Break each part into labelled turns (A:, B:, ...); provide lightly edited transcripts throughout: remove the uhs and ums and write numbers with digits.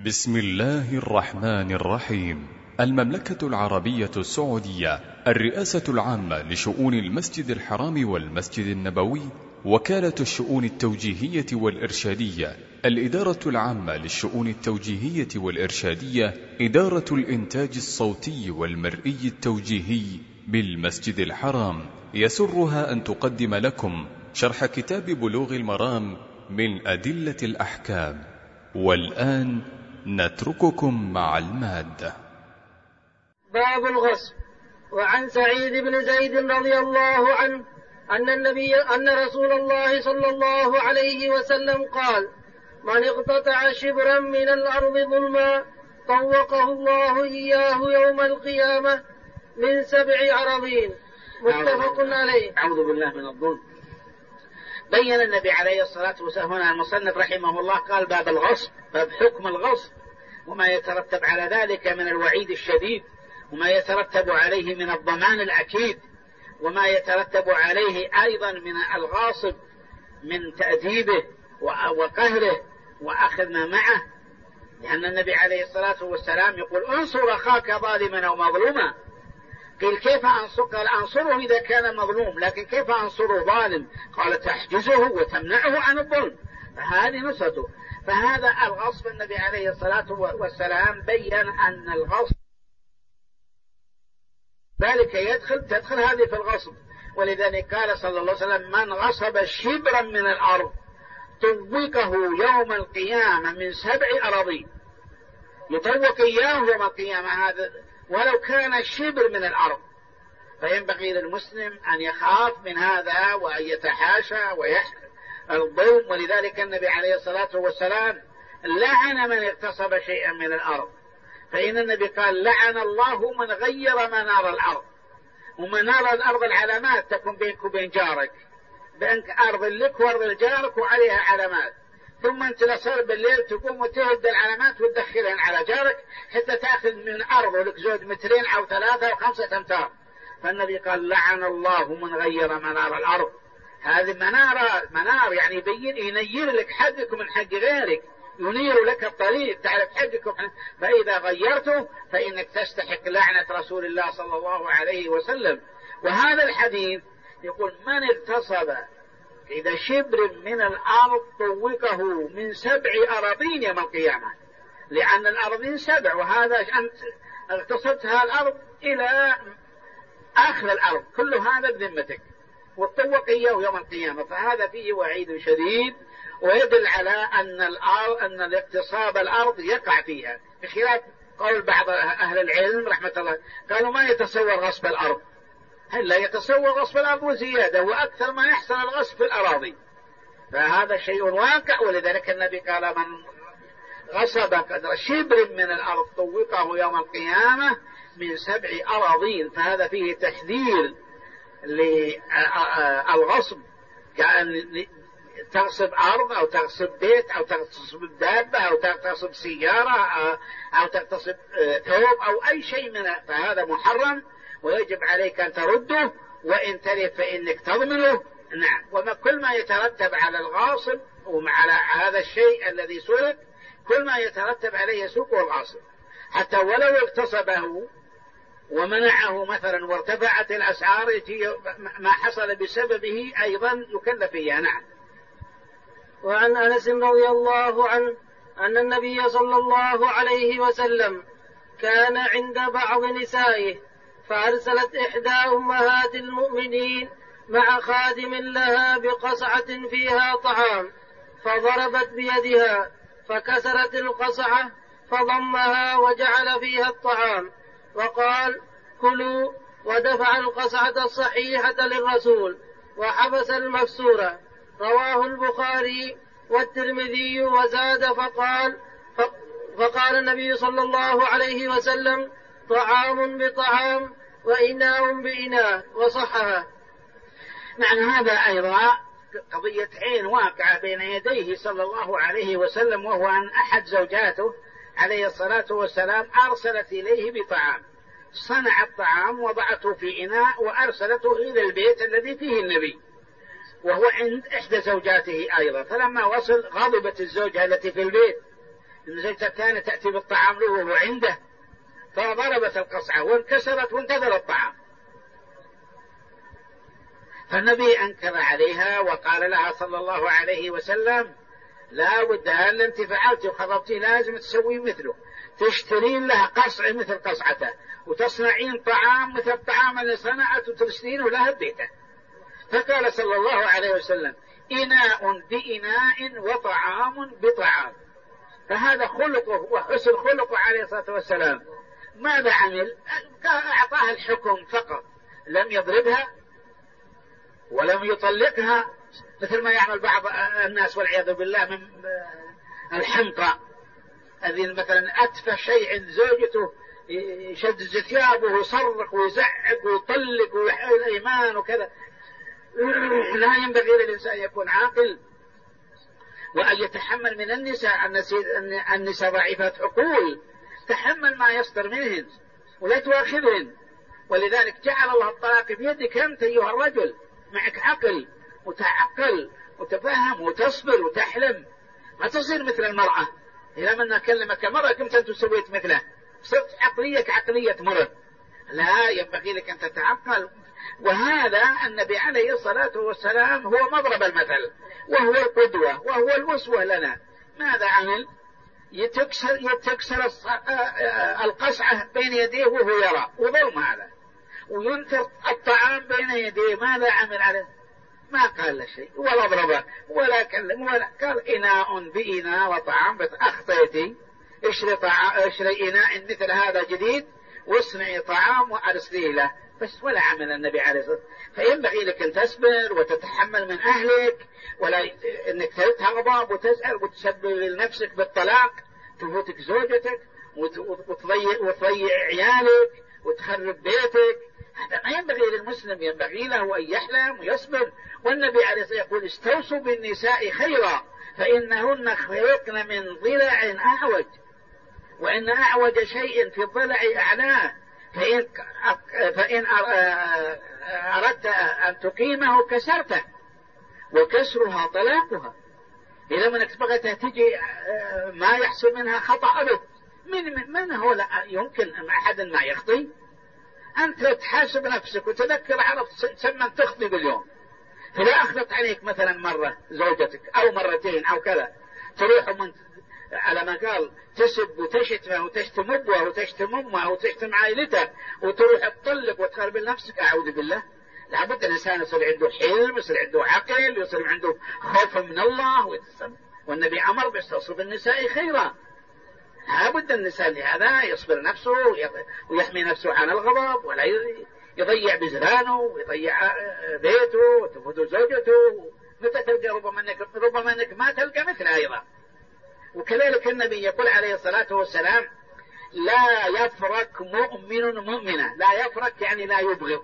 A: بسم الله الرحمن الرحيم. المملكة العربية السعودية، الرئاسة العامة لشؤون المسجد الحرام والمسجد النبوي، وكالة الشؤون التوجيهية والإرشادية، الإدارة العامة للشؤون التوجيهية والإرشادية، إدارة الإنتاج الصوتي والمرئي التوجيهي بالمسجد الحرام، يسرها أن تقدم لكم شرح كتاب بلوغ المرام من أدلة الأحكام. والآن نترككم مع المادة.
B: باب الغصب. وعن سعيد بن زيد رضي الله عنه أن رسول الله صلى الله عليه وسلم قال: من اقتطع شبرا من الأرض ظلما طوقه الله إياه يوم القيامة من 7 أراضين. متفق عليه.
C: أعوذ بالله من الظلم. بين النبي عليه الصلاة والسلام هنا المصنف رحمه الله قال: باب الغصب، باب حكم الغصب وما يترتب على ذلك من الوعيد الشديد، وما يترتب عليه من الضمان الأكيد، وما يترتب عليه أيضا من الغاصب من تأديبه وقهره وأخذ ما معه، لأن النبي عليه الصلاة والسلام يقول: انصر أخاك ظالما أو مظلوما. قيل: كيف أنصر؟ قال: أنصره إذا كان مظلوم، لكن كيف أنصره ظالم؟ قال: تحجزه وتمنعه عن الظلم، فهذه نصرته. فهذا الغصب النبي عليه الصلاة والسلام بين أن الغصب ذلك تدخل هذه في الغصب، ولذلك قال صلى الله عليه وسلم: من غصب شبرا من الأرض طوقه يوم القيامة من 7 أراضين. يطوق إياه يوم القيامة هذا ولو كان شبر من الأرض. فينبغي للمسلم أن يخاف من هذا وأن يتحاشى ويحذر الظلم. ولذلك النبي عليه الصلاة والسلام لعن من اغتصب شيئا من الأرض، فإن النبي قال: لعن الله من غير منار الأرض. ومنار الأرض العلامات تكون بينك وبين جارك، بينك أرض لك وأرض لجارك وعليها علامات، ثم أنت لصار بالليل تقوم وتهد العلامات وتدخلها على جارك حتى تأخذ من أرضه لك زود 2 أو 3 أو 5 أمتار. فالنبي قال: لعن الله من غير منار الأرض. هذه منار يعني يبين ينير لك حقك من حق غيرك، ينير لك الطريق تعرف حقك فإذا غيرته فإنك تستحق لعنة رسول الله صلى الله عليه وسلم. وهذا الحديث يقول: من اغتصب إذا شبر من الأرض طوقه من 7 أراضين يوم القيامة، لأن الأراضين 7، وهذا أنت اغتصبتها الأرض إلى آخر الأرض، كل هذا بذمتك، والطوق إياه يوم القيامة. فهذا فيه وعيد شديد، ويدل على أن الاغتصاب الأرض يقع فيها، بخلاف قول بعض أهل العلم رحمة الله قالوا: ما يتصور غصب الأرض. هل لا يتصور غصب الأرض وزيادة، وأكثر ما يحصل الغصب في الأراضي، فهذا شيء واقع. ولذلك النبي قال: من غصب قدر شبر من الأرض طوقه يوم القيامة من 7 أراضين. فهذا فيه تحذير للغصب، كأن تغصب أرض أو تغصب بيت أو تغصب دابة أو تغصب سيارة أو تغتصب ثوب أو أي شيء منه، فهذا محرم ويجب عليك أن ترده، وإن تلف فإنك تضمنه. نعم. وما كل ما يترتب على الغاصب وعلى هذا الشيء الذي سرق، كل ما يترتب عليه سوقه الغاصب، حتى ولو اغتصبه ومنعه مثلا وارتفعت الأسعار ما حصل بسببه أيضا يكلف إياه. نعم.
B: وعن أنس رضي الله عنه أن النبي صلى الله عليه وسلم كان عند بعض نسائه، فأرسلت إحدى أمهات المؤمنين مع خادم لها بقصعة فيها طعام، فضربت بيدها فكسرت القصعة، فضمها وجعل فيها الطعام وقال: كلوا، ودفع القصعة الصحيحة للرسول وحبس المكسورة. رواه البخاري والترمذي وزاد فقال النبي صلى الله عليه وسلم: طعام بطعام وإناء بإناء، وصحها.
C: نعم. هذا أيضا قضية عين واقعة بين يديه صلى الله عليه وسلم، وهو أن أحد زوجاته عليه الصلاة والسلام أرسلت إليه بطعام، صنع الطعام وضعته في إناء وأرسلته إلى البيت الذي فيه النبي، وهو عند إحدى زوجاته أيضا. فلما وصل غضبت الزوجة التي في البيت الزوجة الثانية تأتي بالطعام له وهو عنده، فضربت القصعة وانكسرت وانتظر الطعام، فالنبي أنكر عليها وقال لها صلى الله عليه وسلم لا بد أن أنت فعلتي وخربتي لازم تسوي مثله، تشترين له قصع مثل قصعته وتصنعين طعام مثل الطعام اللي صنعت وترسلينه لها ببيته. فقال صلى الله عليه وسلم إناء بإناء وطعام بطعام. فهذا خلقه وحسن خلقه عليه الصلاة والسلام. ماذا عمل؟ أعطاها الحكم فقط، لم يضربها ولم يطلقها مثل ما يعمل بعض الناس والعياذ بالله من الحمقى الذين مثلا أتفه شيء عند زوجته يشد ثيابه ويصرخ ويزعق ويطلق ويحل الأيمان وكذا. لا ينبغي للإنسان يكون عاقل وأن يتحمل من النساء ضعيفات عقول، تحمل ما يصدر منهن ولا تواخذهن. ولذلك جعل الله الطلاق بيدك أنت أيها الرجل، معك عقل وتعقل وتفهم وتصبر وتحلم، ما تصير مثل المرأة. إذا من أكلمك مرة كنت أنت سويت مثله، صرت عقلية عقلية مرة. لا، ينبغي لك أن تتعقل. وهذا النبي عليه الصلاة والسلام هو مضرب المثل وهو القدوة وهو الأسوة لنا. ماذا عمل؟ يتكسر القصعة بين يديه وهو يرى، وظلم هذا، وينكر الطعام بين يديه. ماذا عمل عليه؟ ما قال له شيء ولا ضربه ولا كلم ولا قال إناء بإناء وطعام. أخطيتي، اشري إناء مثل هذا جديد واصنعي طعام وأرسليه له، بس ولا عمل النبي عليه الصلاة والسلام. فينبغي لك أن تصبر وتتحمل من أهلك، ولا أنك تغضب وتسأل وتسبب لنفسك بالطلاق، تفوتك زوجتك وتضيع عيالك وتخرب بيتك. هذا ما ينبغي للمسلم، ينبغي له أن يحلم ويصبر. والنبي عليه الصلاة والسلام يقول استوصوا بالنساء خيرا فإنهن خلقن من ضلع أعوج، وإن أعوج شيء في الضلع أعلاه، فإن أردت أن تقيمه كسرته، وكسرها طلاقها. إذا منك بغت تجي ما يحصل منها خطأ أبد. من هو لا يمكن أحد ما يخطي؟ أنت تحاسب نفسك وتذكر عرفت تسمى تخطي باليوم، فلا أخلط عليك مثلا مرة زوجتك أو مرتين أو كذا، تروح من على ما قال تسب وتشتمه وتشتم أبوه وتشتم أمه وتشتم عائلته وتروح تطلق وتخرب نفسك. أعوذ بالله. لابد الإنسان يصير عنده حلم، يصير عنده عقل، يصير عنده خوف من الله. والنبي أمر باستوصوا بالنساء خيرا. لابد الإنسان لهذا يصبر نفسه ويحمي نفسه عن الغضب، ولا يضيع بزرانه ويضيع بيته وتفوت زوجته. متى تلقى ربما أنك ما تلقى مثل أيضا. وكذلك النبي يقول عليه الصلاة والسلام لا يفرق مؤمن مؤمنة. لا يفرق يعني لا يبغض.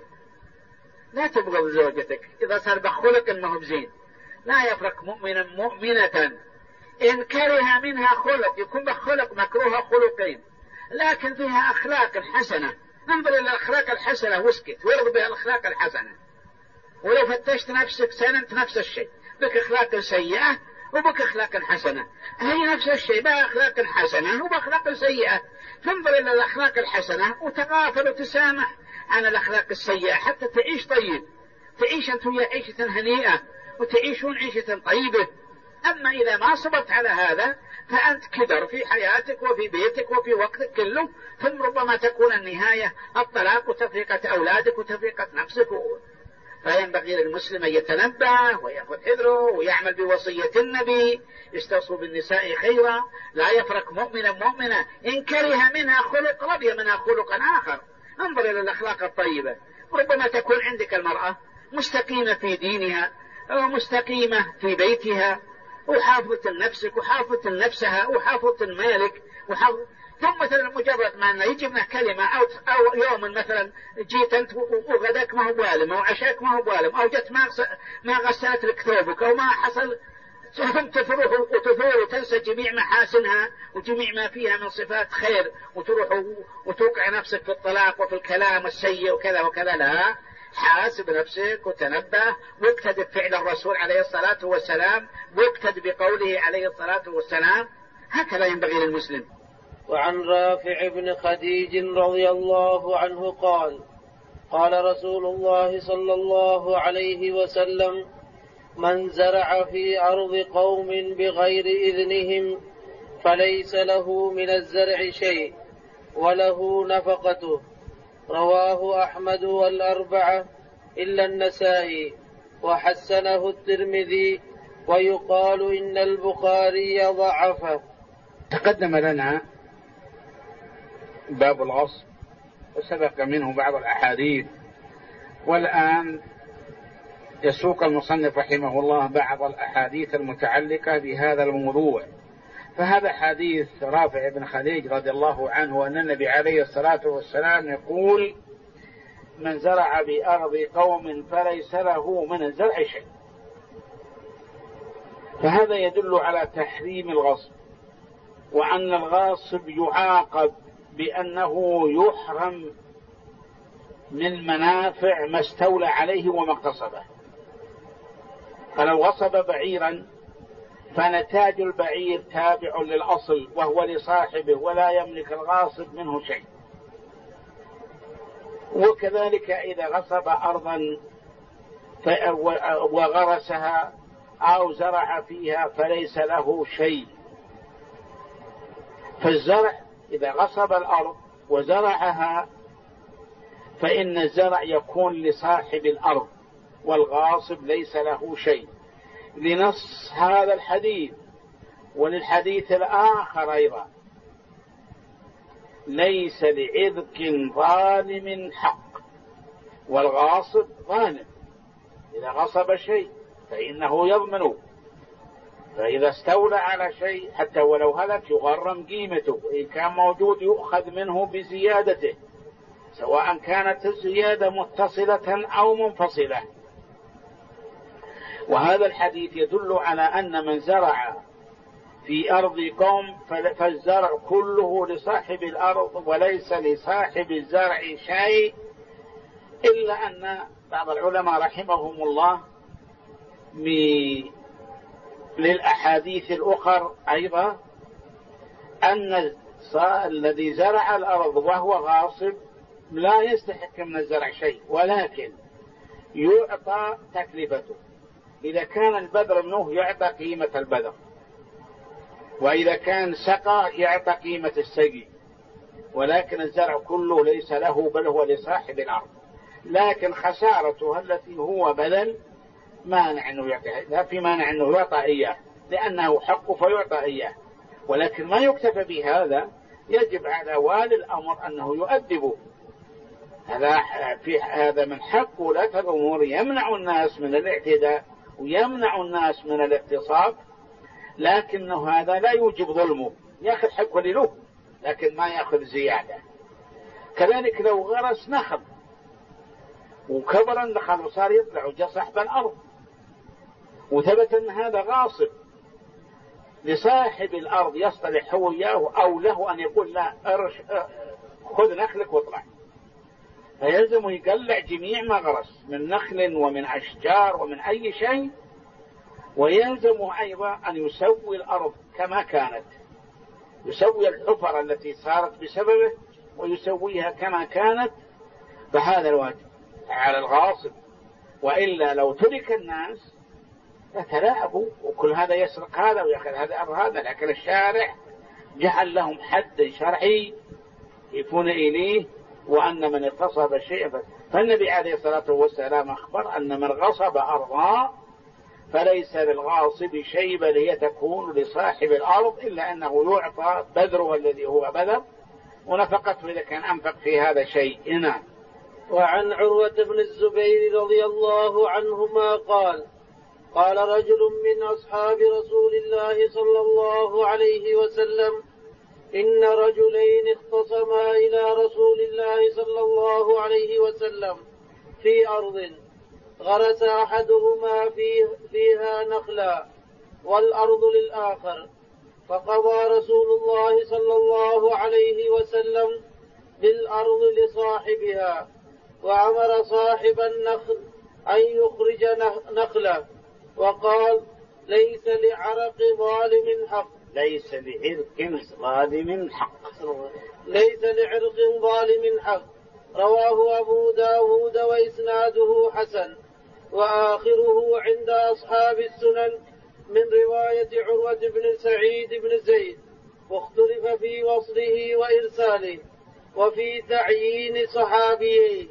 C: لا تبغض زوجتك إذا صار بخلق ما هو زين. لا يفرق مؤمنا مؤمنة إن كره منها خلق، يكون بخلق مكروه خلقين لكن فيها أخلاق حسنة. انظر إلى الأخلاق الحسنة واسكت وارض بها الأخلاق الحسنة. ولو فتشت نفسك سننت نفس الشيء، بك أخلاق سيئة وبك أخلاق حسنة. هي نفس الشيء، بأخلاق حسنة وبأخلاق سيئة. تنظر إلى الأخلاق الحسنة وتغافل وتسامح عن الأخلاق السيئة حتى تعيش طيب، تعيش أنت ويا عيشة هنيئة وتعيشون عيشة طيبة. أما إذا ما صبرت على هذا فأنت كدر في حياتك وفي بيتك وفي وقتك كله، ثم ربما تكون النهاية الطلاق وتفرقة أولادك وتفرقة نفسك. فينبغي للمسلم أن يتنبه ويأخذ حذره ويعمل بوصية النبي استوصوا بالنساء خيرا. لا يفرق مؤمنا مؤمنة إن كره منها خلق رضي منها خلقا آخر. انظر إلى الأخلاق الطيبة. ربما تكون عندك المرأة مستقيمة في دينها ومستقيمة في بيتها وحافظة نفسك وحافظة نفسها وحافظة مالك ثم مثلا مجرد ما يجي منها كلمة أو يوم مثلا جيت أنت وغداك ما هو بالم أو عشاك ما هو بالم أو جت ما غسلت لك ثوبك أو ما حصل، ثم تروح وتثور وتنسى جميع محاسنها وجميع ما فيها من صفات خير وتروح وتوقع نفسك في الطلاق وفي الكلام السيء وكذا وكذا. لا، حاسب نفسك وتنبه واقتد بفعل الرسول عليه الصلاة والسلام واقتد بقوله عليه الصلاة والسلام. هكذا ينبغي للمسلم.
B: وعن رافع بن خديج رضي الله عنه قال قال رسول الله صلى الله عليه وسلم: من زرع في أرض قوم بغير إذنهم فليس له من الزرع شيء وله نفقته. رواه أحمد والأربعة إلا النسائي، وحسنه الترمذي، ويقال إن البخاري ضعفه.
C: تقدم لنا باب الغصب وسبق منه بعض الأحاديث، والآن يسوق المصنف رحمه الله بعض الأحاديث المتعلقة بهذا الموضوع. فهذا حديث رافع بن خديج رضي الله عنه أن النبي عليه الصلاة والسلام يقول: من زرع بأرض قوم فليس له من الزرع شيء. فهذا يدل على تحريم الغصب، وأن الغاصب يعاقب بأنه يحرم من منافع ما استولى عليه وما اغتصبه. فلو غصب بعيرا فنتاج البعير تابع للأصل وهو لصاحبه ولا يملك الغاصب منه شيء. وكذلك إذا غصب أرضا وغرسها أو زرع فيها فليس له شيء. فالزرع إذا غصب الأرض وزرعها فإن الزرع يكون لصاحب الأرض والغاصب ليس له شيء، لنص هذا الحديث. وللحديث الآخر أيضا: ليس لعذق ظالم حق، والغاصب ظالم. إذا غصب شيء فإنه يضمنه، فإذا استولى على شيء حتى ولو هلك يغرم قيمته، وإن كان موجود يؤخذ منه بزيادته، سواء كانت الزيادة متصلة أو منفصلة. وهذا الحديث يدل على أن من زرع في أرض قوم فالزرع كله لصاحب الأرض وليس لصاحب الزرع شيء، إلا أن بعض العلماء رحمهم الله للأحاديث الأخر أيضا أن الذي زرع الأرض وهو غاصب لا يستحق من الزرع شيء، ولكن يعطى تكلفته. إذا كان البذر منه يعطى قيمة البذر، وإذا كان سقى يعطى قيمة السقي، ولكن الزرع كله ليس له بل هو لصاحب الأرض. لكن خسارته التي هو بذل مانع أنه يعطيها، لا في مانع أنه يعطى إياه لأنه حقه فيعطى إياه. ولكن ما يكتفى بهذا، يجب على والي الأمر أنه يؤدبه. هذا من حقه ولاة الأمور، يمنع الناس من الاعتداء ويمنع الناس من الاغتصاب، لكنه هذا لا يوجب ظلمه، يأخذ حقه له لكن ما يأخذ زيادة. كذلك لو غرس نخل وكبر النخل وصار يطلع وجاء صاحب الأرض وثبت أن هذا غاصب، لصاحب الأرض يصطلح هو إياه أو له أن يقول: لا خذ نخلك واطلع. فيلزم يقلع جميع ما غرس من نخل ومن أشجار ومن أي شيء، ويلزم أيضا أن يسوي الأرض كما كانت، يسوي الحفر التي صارت بسببه ويسويها كما كانت. فهذا الواجب على الغاصب، وإلا لو ترك الناس يتلاعبوا وكل هذا يسرق هذا ويأخذ هذا. لكن الشارع جعل لهم حد شرعي يكون إليه، وأن من اغتصب شيئا. فالنبي عليه الصلاة والسلام أخبر أن من غصب أرضا فليس للغاصب شيء بل هي تكون لصاحب الأرض، إلا أنه يعطى بذره الذي هو بذر ونفقته إذا كان أنفق في هذا شيء. نعم.
B: وعن عروة بن الزبير رضي الله عنهما قال: قال رجل من أصحاب رسول الله صلى الله عليه وسلم: إن رجلين اختصما إلى رسول الله صلى الله عليه وسلم في أرض غرس أحدهما فيها نخلا والأرض للآخر، فقضى رسول الله صلى الله عليه وسلم بالأرض لصاحبها، وأمر صاحب النخل أن يخرج نخله، وقال: ليس لعرق ظالم حق،
C: ليس لعرق ظالم حق.
B: ليس لعرق ظالم حق. رواه أبو داود وإسناده حسن، وآخره عند أصحاب السنن من رواية عروة بن سعيد بن زيد، واختلف في وصله وإرساله وفي تعيين صحابيه.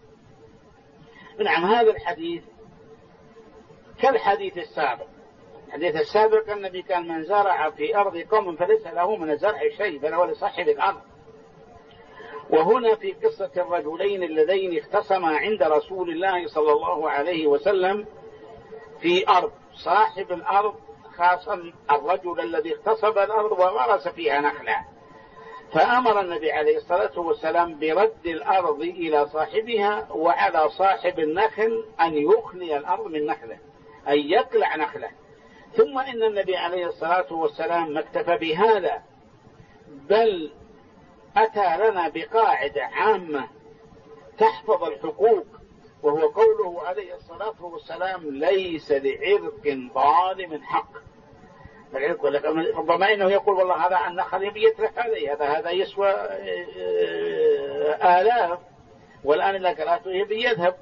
C: نعم، هذا الحديث كالحديث السابق. الحديث السابق النبي كان من زرع في أرض قوم فليس له من الزرع شيء بل هو لصاحب الأرض. وهنا في قصة الرجلين اللذين اختصما عند رسول الله صلى الله عليه وسلم في أرض، صاحب الأرض خاصم الرجل الذي اغتصب الأرض وغرس فيها نخلا، فأمر النبي عليه الصلاة والسلام برد الأرض إلى صاحبها، وعلى صاحب النخل أن يخلي الأرض من نخله، أن يقلع نخله. ثم إن النبي عليه الصلاة والسلام ما اكتفى بهذا، بل أتى لنا بقاعدة عامة تحفظ الحقوق، وهو قوله عليه الصلاة والسلام: ليس لعرق ظالم حق. ربما إنه يقول والله هذا النخل يبي يترك عليه، هذا يسوى آلاف، والآن إذا قرأته يبي يذهب.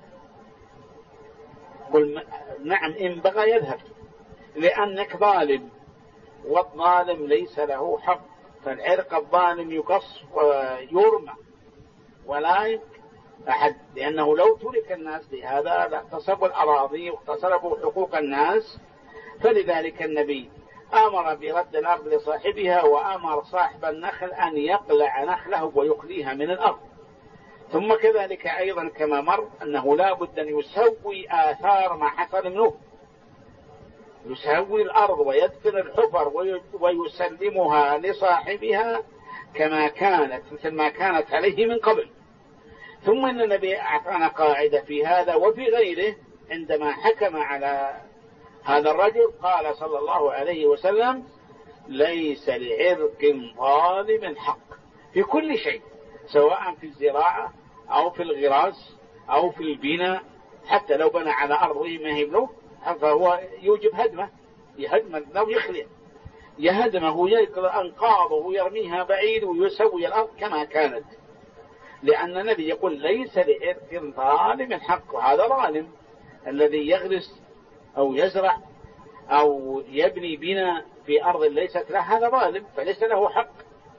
C: قل نعم إن بغى يذهب، لأنك ظالم، والظالم ليس له حق، فالعرق الظالم يقص ويرمى ولا أحد، لأنه لو ترك الناس بهذا لاغتصبوا الأراضي واغتصبوا حقوق الناس. فلذلك النبي أمر برد الأرض لصاحبها، وأمر صاحب النخل أن يقلع نخله ويخليها من الأرض. ثم كذلك أيضا كما مر أنه لا بد أن يسوي آثار ما حصل منه، يسوي الأرض ويدفن الحفر ويسلمها لصاحبها كما كانت، مثل ما كانت عليه من قبل. ثم أن النبي أعطانا قاعدة في هذا وفي غيره، عندما حكم على هذا الرجل قال صلى الله عليه وسلم: ليس لعرق ظالم حق في كل شيء، سواء في الزراعة أو في الغراس أو في البناء، حتى لو بنى على أرضه ما هي له فهو يوجب هدمه، يهدم لو يخلع، يهدمه ويقلع أنقاضه ويرميها بعيد ويسوي الأرض كما كانت، لأن النبي يقول: ليس لعرق ظالم حق. وهذا ظالم الذي يغرس أو يزرع أو يبني بناء في أرض ليست له، هذا ظالم فليس له حق،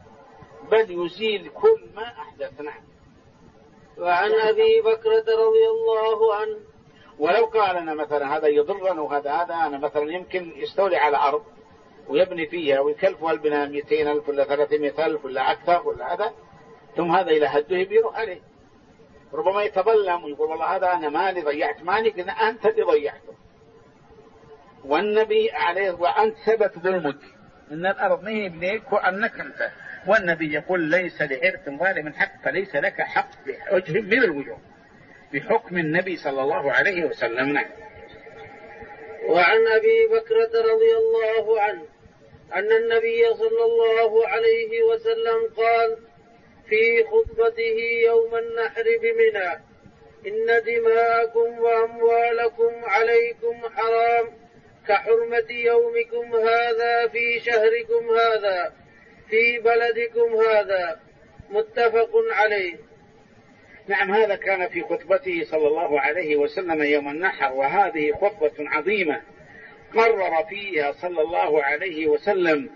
C: بل يزيل كل ما أحدث. نعم.
B: وعن أبي بكرة رضي الله عنه:
C: ولو قال أنا مثلا هذا يضرنا وهذا أنا مثلا يمكن يستولي على أرض ويبني فيها ويكلفها البناء 200,000 ولا 300,000 ولا أكثر ولا هذا، ثم هذا إلى هده بيروح عليه، ربما يتظلم ويقول والله هذا أنا مالي ضيعت مالي، قلنا أنت اللي ضيعته، والنبي عليه وأنت ثبت ظلمك، إن الأرض ما هي بليك وأنك أنت، والنبي يقول: ليس لعرق ظالم حق، فليس لك حق بوجه من الوجوه بحكم النبي صلى الله عليه وسلم. نعم.
B: وعن أبي بكرة رضي الله عنه أن النبي صلى الله عليه وسلم قال في خطبته يوم النحر بمنى: إن دماءكم وأموالكم عليكم حرام كحرمة يومكم هذا في شهركم هذا في بلدكم هذا، متفق عليه.
C: نعم، هذا كان في خطبته صلى الله عليه وسلم يوم النحر، وهذه خطبة عظيمة قرر فيها صلى الله عليه وسلم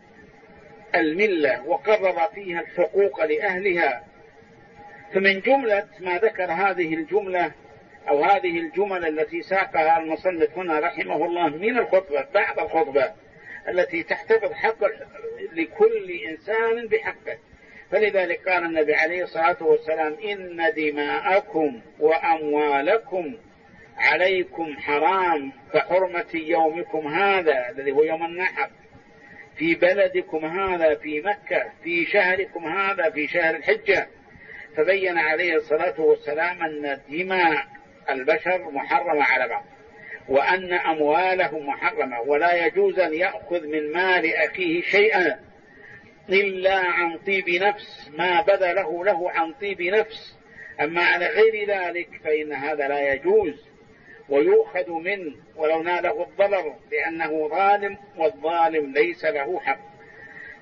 C: الملة، وقرر فيها الحقوق لأهلها. فمن جملة ما ذكر هذه الجملة أو هذه الجمل التي ساقها المصنف هنا رحمه الله من الخطبة، بعد الخطبة التي تحتفظ حق لكل إنسان بحقه. فلذلك قال النبي عليه الصلاة والسلام: إن دماءكم وأموالكم عليكم حرام كحرمة يومكم هذا الذي هو يوم النحر في بلدكم هذا في مكة في شهركم هذا في شهر الحجة. فبين عليه الصلاة والسلام أن دماء البشر محرمة على بعض، وأن أموالهم محرمة، ولا يجوز أن يأخذ من مال أخيه شيئا إلا عن طيب نفس، ما بذله له عن طيب نفس، أما على غير ذلك فإن هذا لا يجوز ويؤخذ منه ولو ناله الضرر، لأنه ظالم، والظالم ليس له حق.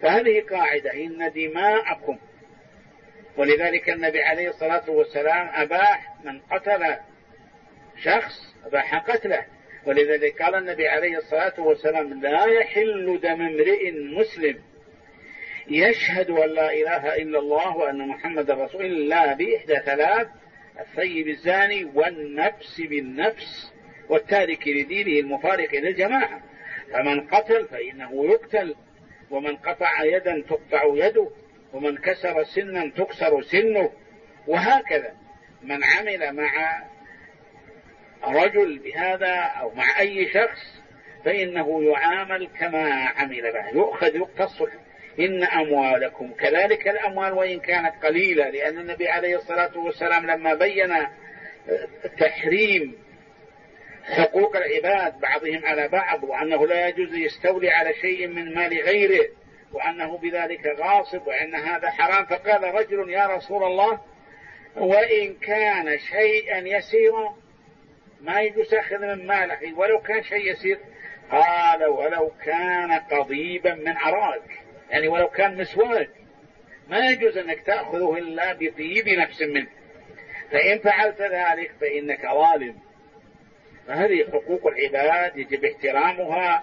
C: فهذه قاعدة: إن دماءكم. ولذلك النبي عليه الصلاة والسلام أباح من قتل شخص أباح قتله. ولذلك قال النبي عليه الصلاة والسلام: لا يحل دم امرئ مسلم يشهد أن لا إله إلا الله وأن محمد رسول الله بإحدى ثلاث: الثيب الزاني، والنفس بالنفس، والتارك لدينه المفارق للجماعة. فمن قتل فإنه يقتل، ومن قطع يدا تقطع يده، ومن كسر سنا تكسر سنه، وهكذا. من عمل مع رجل بهذا أو مع أي شخص فإنه يعامل كما عمل به، يؤخذ يقتص. إن أموالكم كذلك الأموال وإن كانت قليلة، لأن النبي عليه الصلاة والسلام لما بين تحريم حقوق العباد بعضهم على بعض، وأنه لا يجوز يستولي على شيء من مال غيره، وأنه بذلك غاصب، وأن هذا حرام، فقال رجل: يا رسول الله، وإن كان شيئا يسيرا ما يجوز أخذ من مالك ولو كان شيء يسير؟ قال: ولو كان قضيبا من عراك، يعني ولو كان مسواك ما يجوز أنك تأخذه إلا بطيب نفس منه، فإن فعلت ذلك فإنك ظالم. فهذه حقوق العباد يجب احترامها،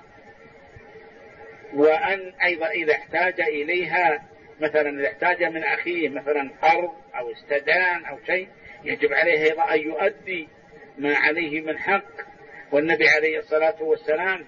C: وأن أيضا إذا احتاج إليها، مثلا إذا احتاج من أخيه مثلا قرض أو استدان أو شيء، يجب عليه أيضا أن يؤدي ما عليه من حق. والنبي عليه الصلاة والسلام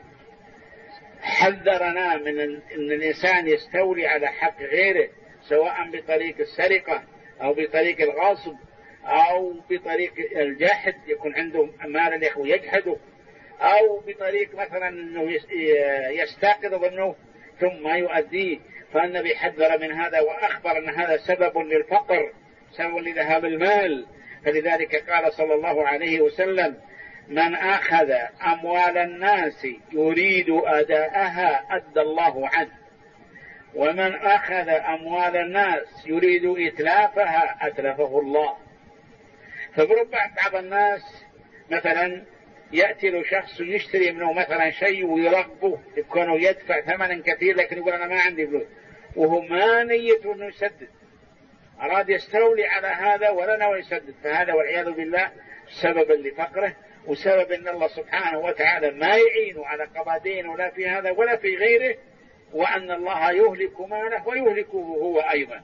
C: حذرنا من أن الإنسان يستولي على حق غيره، سواء بطريق السرقة أو بطريق الغاصب أو بطريق الجحد، يكون عنده مال الإخوة يجحده، أو بطريق مثلا أنه يستقرض منه ثم ما يؤديه. فالنبي حذر من هذا وأخبر أن هذا سبب للفقر، سبب لذهاب المال. فلذلك قال صلى الله عليه وسلم: من أخذ أموال الناس يريد أداءها أدى الله عنه، ومن أخذ أموال الناس يريد إتلافها أتلفه الله. فبربع بعض الناس مثلا يأتي له شخص يشتري منه مثلا شيء ويرغبه، يكون يدفع ثمنا كثير، لكن يقول أنا ما عندي فلوس، وهو ما نيته أنه يسدد، أراد يستولي على هذا ولا نوى يسدد، فهذا والعياذ بالله سببا لفقره، وسبب أن الله سبحانه وتعالى ما يعينه على قضاء دينه ولا في هذا ولا في غيره، وأن الله يهلك ماله ويهلكه هو أيضا.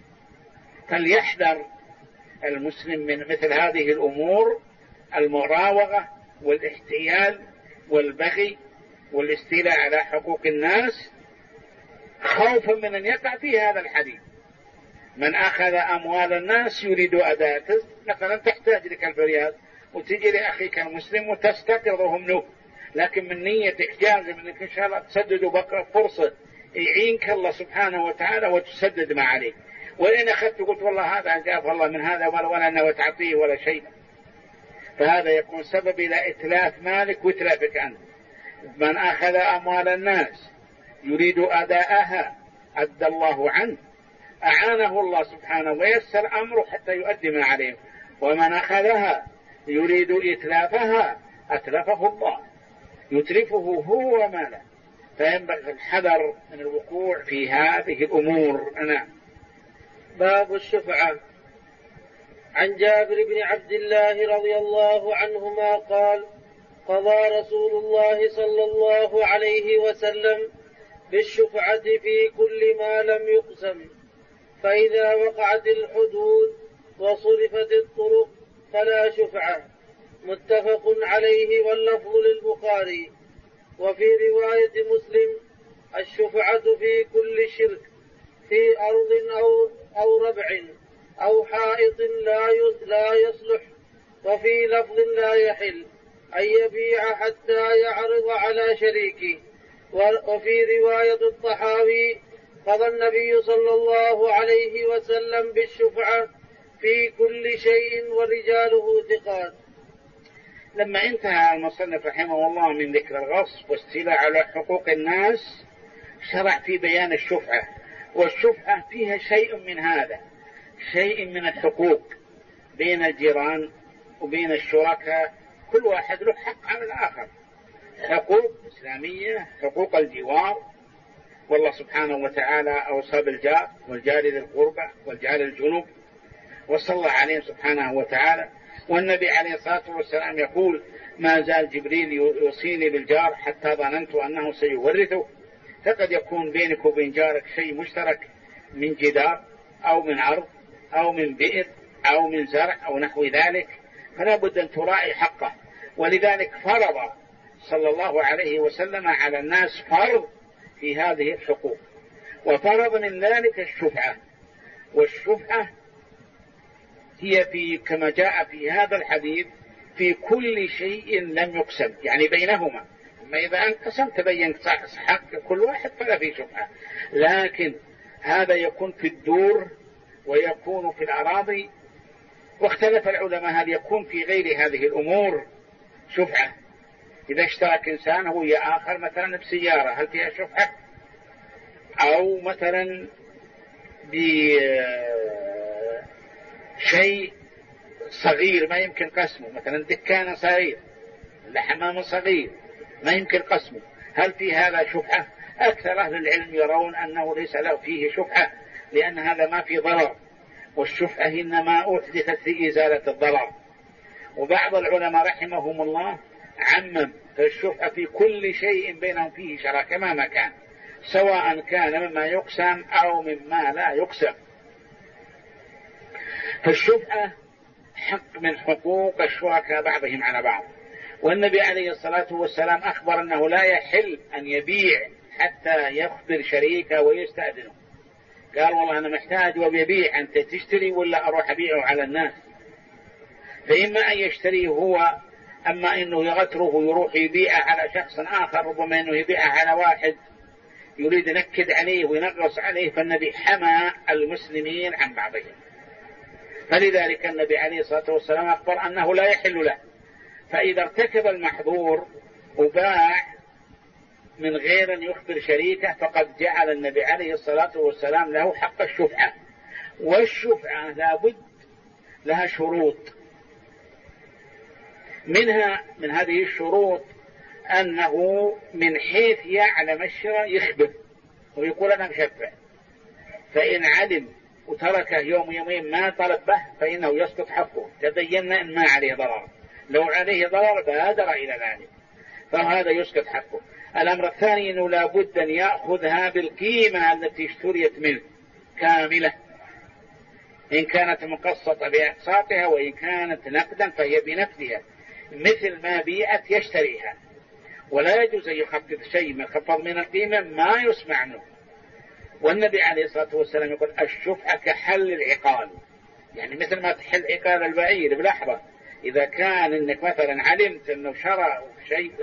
C: فليحذر المسلم من مثل هذه الأمور: المراوغة والاحتيال والبغي والاستيلاء على حقوق الناس، خوفا من أن يقع في هذا الحديث: من أخذ أموال الناس يريد أداء. مثلا تحتاج لك الفريات وتجي لأخيك المسلم وتستقرضه منه، لكن من نيتك جازم أنك إن شاء الله تسدد بقى فرصة يعينك الله سبحانه وتعالى وتسدد ما عليك. وإن أخذت قلت والله هذا جاب الله من هذا ولا أنا تعطيه ولا شيء، فهذا يكون سبب إلى إتلاف مالك وإتلافك أنت. من أخذ أموال الناس يريد أداءها أدى الله عنه، أعانه الله سبحانه ويسر أمره حتى يؤدي ما عليه. ومن أخذها يريد إتلافها أتلفه الله، يتلفه هو ماله. فينبغي الحذر من الوقوع في هذه الأمور. نعم.
B: باب الشفعة. عن جابر بن عبد الله رضي الله عنهما قال: قضى رسول الله صلى الله عليه وسلم بالشفعة في كل ما لم يقسم، فإذا وقعت الحدود وصرفت الطرق فلا شفعة. متفق عليه واللفظ للبخاري. وفي رواية مسلم: الشفعة في كل شرك، في أرض أو ربع أو حائط لا يصلح. وفي لفظ: لا يحل أن يبيع حتى يعرض على شريكه. وفي رواية الطحاوي: قضى النبي صلى الله عليه وسلم بالشفعة في كل شيء ورجاله ثقات.
C: لما انتهى المصنف رحمه الله من ذكر الغصب واستيلاء على حقوق الناس، شرع في بيان الشفعة. والشفعة فيها شيء من هذا، شيء من الحقوق بين الجيران وبين الشركاء، كل واحد له حق على الآخر، حقوق إسلامية، حقوق الجوار، والله سبحانه وتعالى أوصى بالجار والجار ذي القربى والجار الجنوب وصلى عليهم سبحانه وتعالى. والنبي عليه الصلاة والسلام يقول ما زال جبريل يوصيني بالجار حتى ظننت أنه سيورثه. فقد يكون بينك وبين جارك شيء مشترك من جدار أو من أرض أو من بئر أو من زرع أو نحو ذلك، فلا بد أن تراعي حقه. ولذلك فرض صلى الله عليه وسلم على الناس فرض في هذه الحقوق، وفرض من ذلك الشفعة. والشفعة هي في كما جاء في هذا الحديث في كل شيء لم يقسم، يعني بينهما. أما إذا انقسم تبين حق كل واحد فلا في شفعة، لكن هذا يكون في الدور ويكون في الأراضي. واختلف العلماء هل يكون في غير هذه الأمور شفعة. إذا اشترك إنسان هو يا آخر مثلا بسيارة هل فيها شفعة؟ أو مثلا بشيء صغير ما يمكن قسمه، مثلا دكان صغير لحمام صغير ما يمكن قسمه، هل في هذا شفعة؟ أكثر أهل العلم يرون أنه ليس له فيه شفعة، لأن هذا ما في ضرر، والشفعة إنما أحدثت لإزالة الضرر. وبعض العلماء رحمهم الله عمم الشفعة في كل شيء بينهم فيه شراكة مهما كان، سواء كان مما يقسم أو مما لا يقسم. فالشفعة حق من حقوق الشركاء بعضهم على بعض. والنبي عليه الصلاة والسلام أخبر أنه لا يحل أن يبيع حتى يخبر شريكه ويستأذنه. قال والله أنا محتاج وبيبيع، أنت تشتري ولا أروح أبيعه على الناس؟ فإما أن يشتريه هو، أما أنه يغتره ويروح يبيعه على شخص آخر، ربما أنه يبيعه على واحد يريد ينكد عليه وينغص عليه، فالنبي حمى المسلمين عن بعضهم. فلذلك النبي عليه الصلاة والسلام أخبر أنه لا يحل له. فإذا ارتكب المحظور وباع من غير أن يخبر شريكه فقد جعل النبي عليه الصلاة والسلام له حق الشفعة. والشفعة لابد لها شروط، من هذه الشروط أنه من حيث يعلم الشراء يخبر ويقول أنا مشفع، فإن علم وتركه يوم يومين ما طلب به فإنه يسقط حقه، تبينا أن ما عليه ضرر، لو عليه ضرر بادر إلى ذلك فهذا يسقط حقه. الأمر الثاني أنه لابد أن يأخذها بالقيمة التي اشتريت منه كاملة، إن كانت مقسطة بأقساطها، وإن كانت نقدا فهي بنقدها مثل ما بيعت يشتريها. ولا يجوز أن يخفض شيء من خفض من القيمة ما يسمع منه. والنبي عليه الصلاة والسلام يقول الشفعة كحل العقال، يعني مثل ما تحل عقال البعير بلحظة. إذا كان إنك مثلا علمت أنه شرى شيء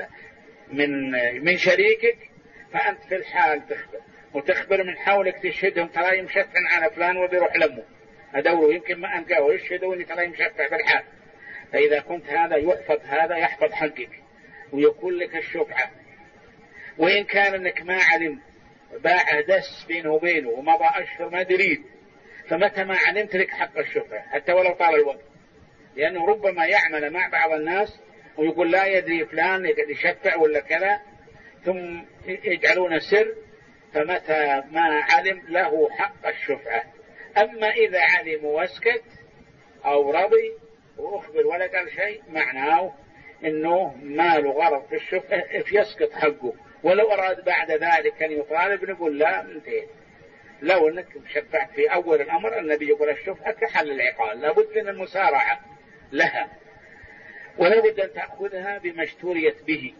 C: من شريكك فأنت في الحال تخبر وتخبر من حولك تشهدهم ترى مشفع على فلان وبيروح لمه أدوره يمكن ما أنقاه يشهدوني ترى مشفع بالحال. فإذا كنت هذا يحفظ هذا يحفظ حقك ويكون لك الشفعة. وإن كان إنك ما علمت باع دس بينه وبينه ومضى أشهر ما دريد، فمتى ما علمت لك حق الشفعة حتى ولو طال الوقت، لأنه ربما يعمل مع بعض الناس ويقول لا يدري فلان يشفع ولا كذا ثم يجعلون سر، فمتى ما علم له حق الشفعة. أما إذا علم واسكت أو رضي وأخبر ولا قال شيء معناه إنه ما له غرض في الشفعة يسقط حقه. ولو أراد بعد ذلك أن يطالب نقول لا انتهيت. لو أنك شفعت في أول الأمر النبي يقول الشفعة كحل العقال، لابد من المسارعة لها ولا بد أن تأخذها بما اشتريت به.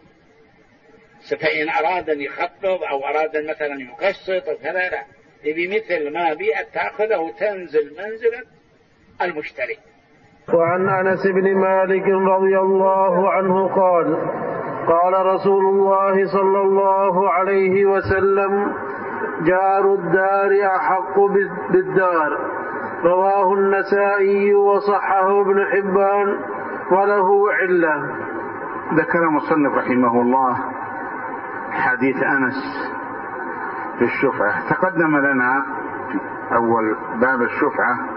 C: فإن أراد أن يخفض أو أراد مثلا يقسط أو كذا لا، بمثل ما بيئت تأخذه تنزل منزلة المشتري.
D: وعن أنس بن مالك رضي الله عنه قال قال رسول الله صلى الله عليه وسلم جار الدار أحق بالدار. رواه النسائي وصححه ابن حبان وله علة.
E: ذكر المصنف رحمه الله حديث أنس في الشفعة. تقدم لنا أول باب الشفعة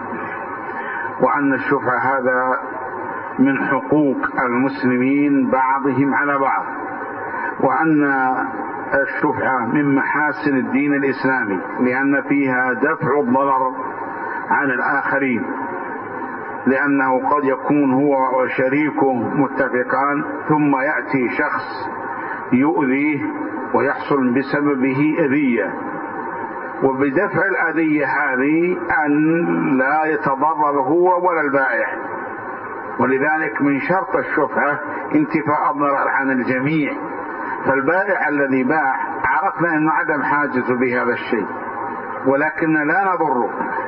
E: وأن الشفعة هذا من حقوق المسلمين بعضهم على بعض، وأن الشفعة من محاسن الدين الإسلامي، لأن فيها دفع الضرر عن الآخرين، لأنه قد يكون هو وشريكه متفقان ثم يأتي شخص يؤذيه ويحصل بسببه أذية، وبدفع الأذية هذه أن لا يتضرر هو ولا البائع. ولذلك من شرط الشفعة انتفاء الضرر عن الجميع. فالبائع الذي باع عرفنا أن عدم حاجته بهذا الشيء ولكن لا نضره،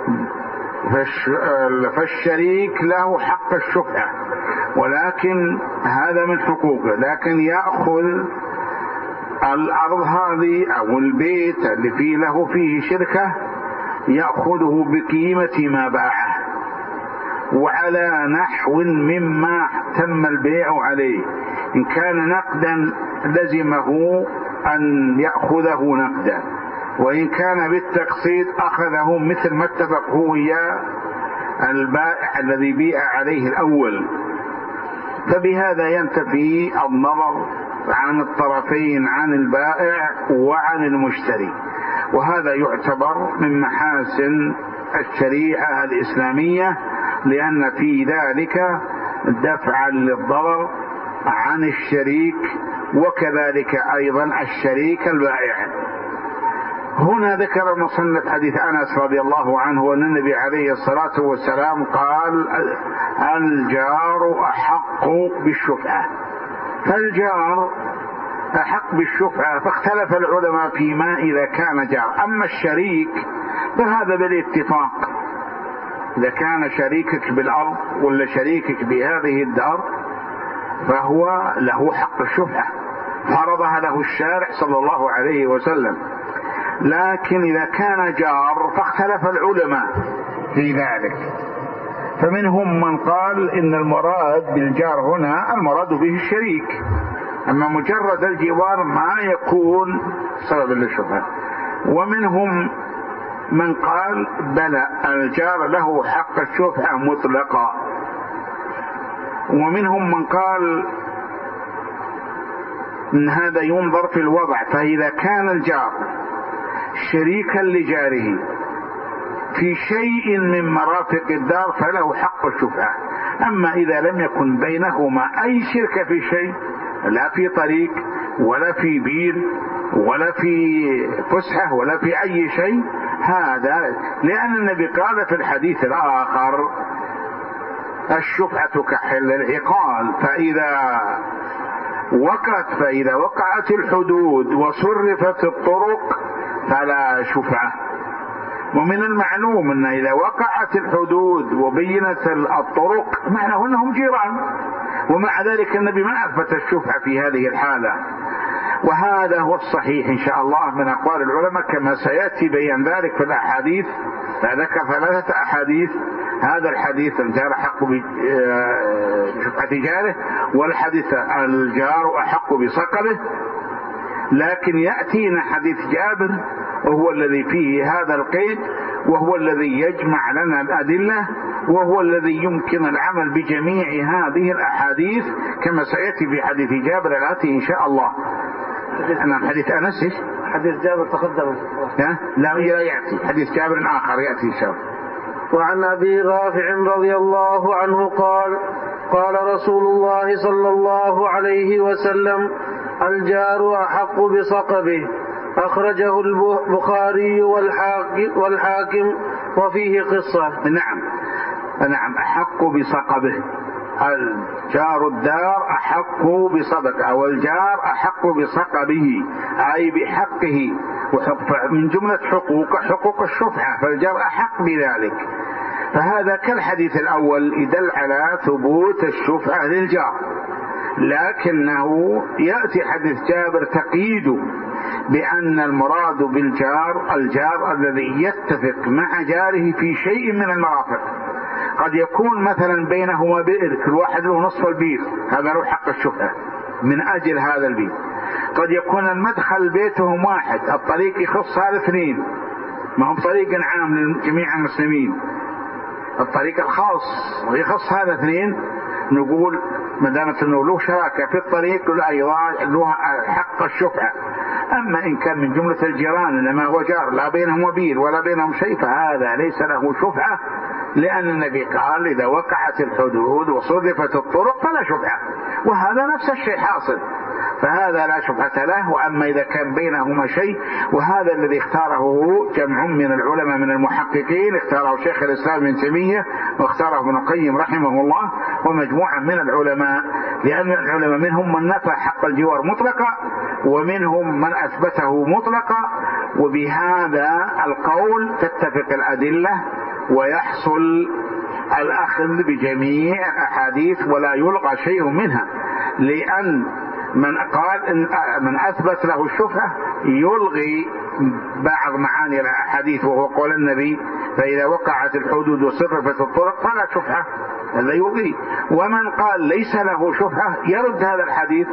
E: فالشريك له حق الشفعة، ولكن هذا من حقوقه، لكن يأخذ الأرض هذه أو البيت اللي فيه له فيه شركة يأخذه بقيمة ما باعه وعلى نحو مما تم البيع عليه. إن كان نقدا لزمه أن يأخذه نقدا، وإن كان بالتقسيط أخذه مثل ما اتفق هو وياه البائع الذي بيع عليه الأول. فبهذا ينتفي النظر عن الطرفين، عن البائع وعن المشتري، وهذا يعتبر من محاسن الشريعة الإسلامية، لأن في ذلك دفعا للضرر عن الشريك وكذلك أيضا الشريك البائع. هنا ذكر المصنف حديث أنس رضي الله عنه أن النبي عليه الصلاة والسلام قال: الجار أحق بالشفعة. فالجار أحق بالشفعة، فاختلف العلماء فيما إذا كان جار. أما الشريك فهذا بالاتفاق، إذا كان شريكك بالأرض ولا شريكك بهذه الدار فهو له حق الشفعة، فرضها له الشارع صلى الله عليه وسلم. لكن إذا كان جار فاختلف العلماء في ذلك، فمنهم من قال إن المراد بالجار هنا المراد به الشريك، أما مجرد الجوار ما يكون سبب للشفعة. ومنهم من قال بلى الجار له حق الشفعة مطلقا. ومنهم من قال إن هذا ينظر في الوضع، فإذا كان الجار شريكا لجاره في شيء من مرافق الدار فله حق الشفعة. أما إذا لم يكن بينهما أي شركة في شيء، لا في طريق ولا في بير ولا في فسحة ولا في أي شيء، هذا لأن النبي قال في الحديث الآخر: الشفعة كحل العقال، فإذا وقعت الحدود وصرفت الطرق فلا شفعة. ومن المعلوم أن إذا وقعت الحدود وبينت الطرق معناه أنهم جيران، ومع ذلك النبي ما أثبت الشفعة في هذه الحالة. وهذا هو الصحيح إن شاء الله من أقوال العلماء، كما سيأتي بيان ذلك في الأحاديث. فذكر 3 أحاديث: هذا الحديث الجار أحق بشفعة جاره، والحديث الجار أحق بصقبه. لكن يأتينا حديث جابر وهو الذي فيه هذا القيد، وهو الذي يجمع لنا الأدلة، وهو الذي يمكن العمل بجميع هذه الأحاديث كما سيأتي في حديث جابر الآتي إن شاء الله. أنا حديث أنس
B: حديث جابر تقدم،
E: لا يأتي حديث جابر آخر يأتي إن شاء الله.
D: وعن أبي رافع رضي الله عنه قال: قال رسول الله صلى الله عليه وسلم: الجار أحق بصقبه. أخرجه البخاري والحاكم وفيه قصة.
E: نعم أحق بصقبه، الجار الدار أحق بصقبه، أو الجار أحق بصقبه أي بحقه، من جملة حقوق الشفعة، فالجار أحق بذلك. فهذا كالحديث الأول يدل على ثبوت الشفعة للجار، لكنه يأتي حديث جابر تقييد بأن المراد بالجار الجار الذي يتفق مع جاره في شيء من المرافق. قد يكون مثلا بينهما بئر، كل واحد له نصف البير، هذا له حق الشفعة من أجل هذا البير. قد يكون المدخل بيتهم واحد، الطريق يخص هذا 2، ما هو طريق عام لجميع المسلمين، الطريق الخاص ويخص هذا 2، نقول ما دامت انه له شراكه في الطريق له ايضا له حق الشفعه. أما إن كان من جملة الجيران إنما هو جار لا بينهم وبير ولا بينهم شيء فهذا ليس له شفعة، لأن النبي قال إذا وقعت الحدود وصرفت الطرق فلا شفعة، وهذا نفس الشيء حاصل، فهذا لا شفعة له. وأما إذا كان بينهما شيء، وهذا الذي اختاره جمع من العلماء من المحققين، اختاره شيخ الإسلام ابن تيمية واختاره ابن القيم رحمه الله ومجموعة من العلماء، لأن العلماء منهم من نفى حق الجوار مطلقا ومنهم من أثبته مطلقا، وبهذا القول تتفق الأدلة ويحصل الأخذ بجميع الأحاديث ولا يلغى شيء منها، لأن من قال إن من أثبت له الشفعة يلغي بعض معاني الأحاديث، وهو قول النبي فإذا وقعت الحدود وصرفت الطرق فلا شفعة، هذا يلغي. ومن قال ليس له شفعة يرد هذا الحديث،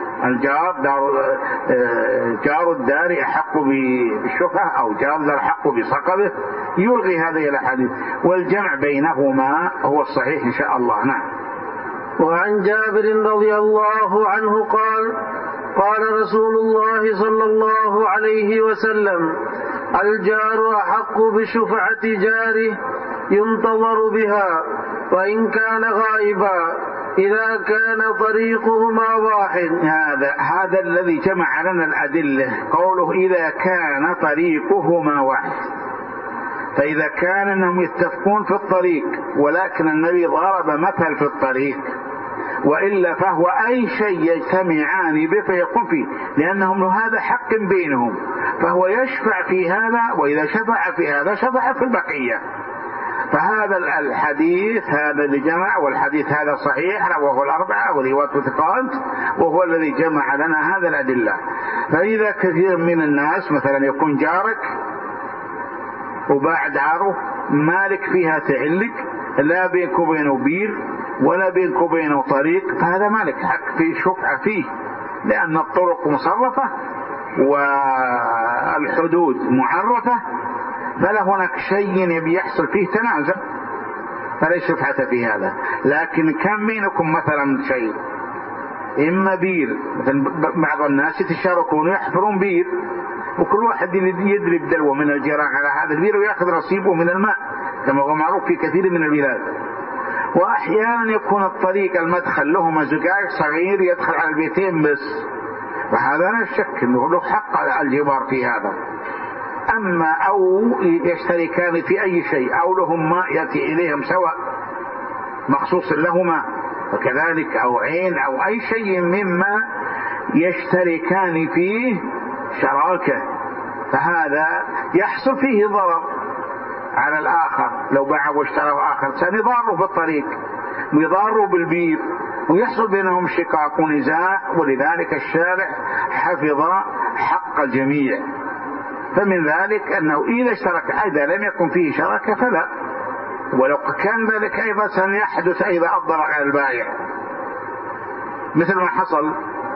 E: جار الدار أحق بالشفعة أو جار الدار أحق بصقبه، يلغي هذه الأحاديث، والجمع بينهما هو الصحيح إن شاء الله. نعم.
D: وعن جابر رضي الله عنه قال قال رسول الله صلى الله عليه وسلم الجار أحق بشفعة جاره ينتظر بها وإن كان غائبا إذا كان طريقهما واحد.
E: هذا الذي جمع لنا الأدلة، قوله إذا كان طريقهما واحد، فإذا كان أنهم يتفقون في الطريق ولكن النبي ضرب مثل في الطريق، وإلا فهو أي شيء يجتمعان به فيقوم فيه، لأنهم هذا حق بينهم، فهو يشفع في هذا، وإذا شفع في هذا شفع في البقية. فهذا الحديث هذا اللي جمع، والحديث هذا صحيح وهو الأربعة ورواية ثقات، وهو الذي جمع لنا هذا الأدلة. فإذا كثير من الناس مثلا يكون جارك وباع داره مالك فيها تعلق، لا بينك وبينه بير ولا بينك وبينه طريق، فهذا مالك حق في شفعة فيه، لأن الطرق مصرفة والحدود معرفة، فلا هناك شيء يبي يحصل فيه تنازع، فلا شفعة في هذا. لكن كان بينكم مثلا شيء إما بير، مثلا بعض الناس يتشاركون ويحفرون بير، وكل واحد يدرب دلوه من الجيران على هذا البير ويأخذ نصيبه من الماء كما هو معروف في كثير من البلاد. وأحيانا يكون الطريق المدخل له زجاج صغير يدخل على البيتين بس، وهذا لا شك أنه له حق على الجبار في هذا. أما أو يشتركان في أي شيء أو لهم ماء يأتي إليهم سواء مخصوص لهما، وكذلك أو عين أو أي شيء مما يشتركان فيه شراكة، فهذا يحصل فيه ضرر على الآخر. لو باع واشترى آخر سنضاره بالطريق ويضاره بالبير ويحصل بينهم شقاق ونزاع، ولذلك الشارع حفظ حق الجميع. فمن ذلك أنه إذا اشترك، إذا لم يكن فيه شراكة فلا، ولو كان ذلك أيضا سيحدث أيضا الضرر على البائع، مثل ما حصل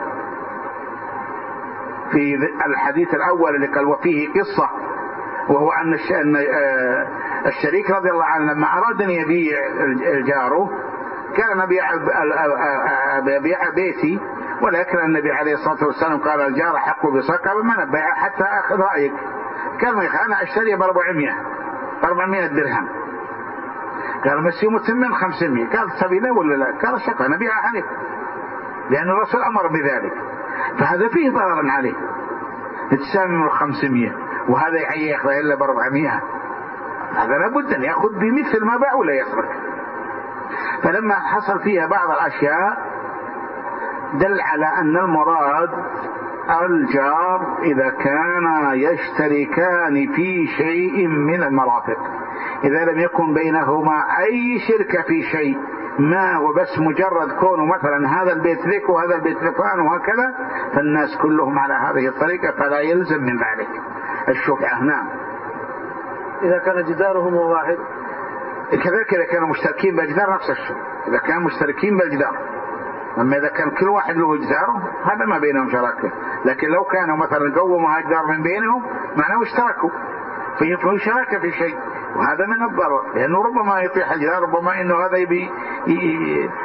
E: في الحديث الأول اللي قال وفيه قصة، وهو أن الشريك رضي الله عنه لما أراد أن يبيع جاره كان بيع بيتي، ولكن النبي عليه الصلاة والسلام قال الجار حق بصقبه ما نبيع حتى أخذ رأيك. قال أنا أشتري ب400 درهم. قال مسي متمن 500. قال سبيله ولا لا؟ قال شقة نبيعها عليك، لأن الرسول أمر بذلك، فهذا فيه ضرر عليه. تسامن 500 وهذا يأخذ إلا ب400، هذا لابد أن يأخذ بمثل ما باع ولا يترك. فلما حصل فيها بعض الأشياء دل على أن المراد الجار إذا كان يشتركان في شيء من المرافق، إذا لم يكن بينهما أي شركة في شيء، ما وبس مجرد كونه مثلا هذا البيت لك وهذا البيت لفلان وهكذا، فالناس كلهم على هذه الطريقة فلا يلزم من ذلك الشفعة. نعم.
D: إذا كان جدارهم واحد
E: كذلك إذا كانوا مشتركين بالجدار نفس الشيء، إذا كانوا مشتركين بالجدار. أما إذا كان كل واحد له جداره هذا ما بينهم شراكة، لكن لو كانوا مثلا قوموا هالجدار من بينهم معناه اشتركوا فيطلعوا شراكة في شيء، وهذا من الضرر، لأنه ربما يطيح الجدار، ربما إنه هذا يبي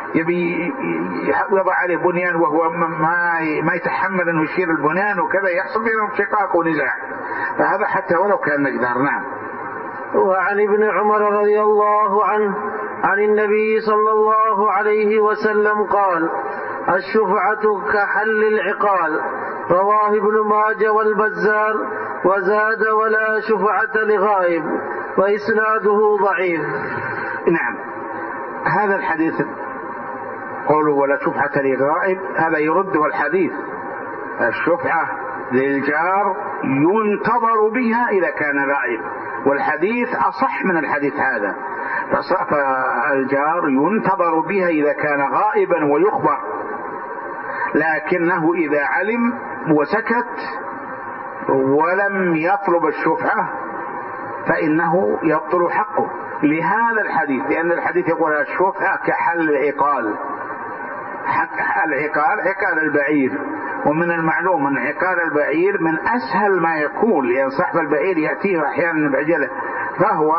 E: يبي يضع عليه بنيان وهو ما يتحمل أنه يشيل البنيان وكذا، يحصل بينهم شقاق ونزاع، فهذا حتى ولو كان مقدار. نعم.
D: وعن ابن عمر رضي الله عنه عن النبي صلى الله عليه وسلم قال: الشفعة كحل العقال. رواه ابن ماجه والبزار، وزاد: ولا شفعة لغائب، وإسناده ضعيف.
E: نعم. هذا الحديث قوله ولا شفعة لغائب هذا يرده الحديث. الشفعة للجار ينتظر بها إذا كان غائب، والحديث أصح من الحديث هذا. فالجار ينتظر بها إذا كان غائبا ويخبر، لكنه إذا علم وسكت ولم يطلب الشفعة فإنه يبطل حقه لهذا الحديث، لأن الحديث يقول الشفعة كحل العقال. العقال عقال البعير، ومن المعلوم أن عقال البعير من أسهل ما يكون، لأن صاحب البعير يأتيه أحيانا بعجلة، فهو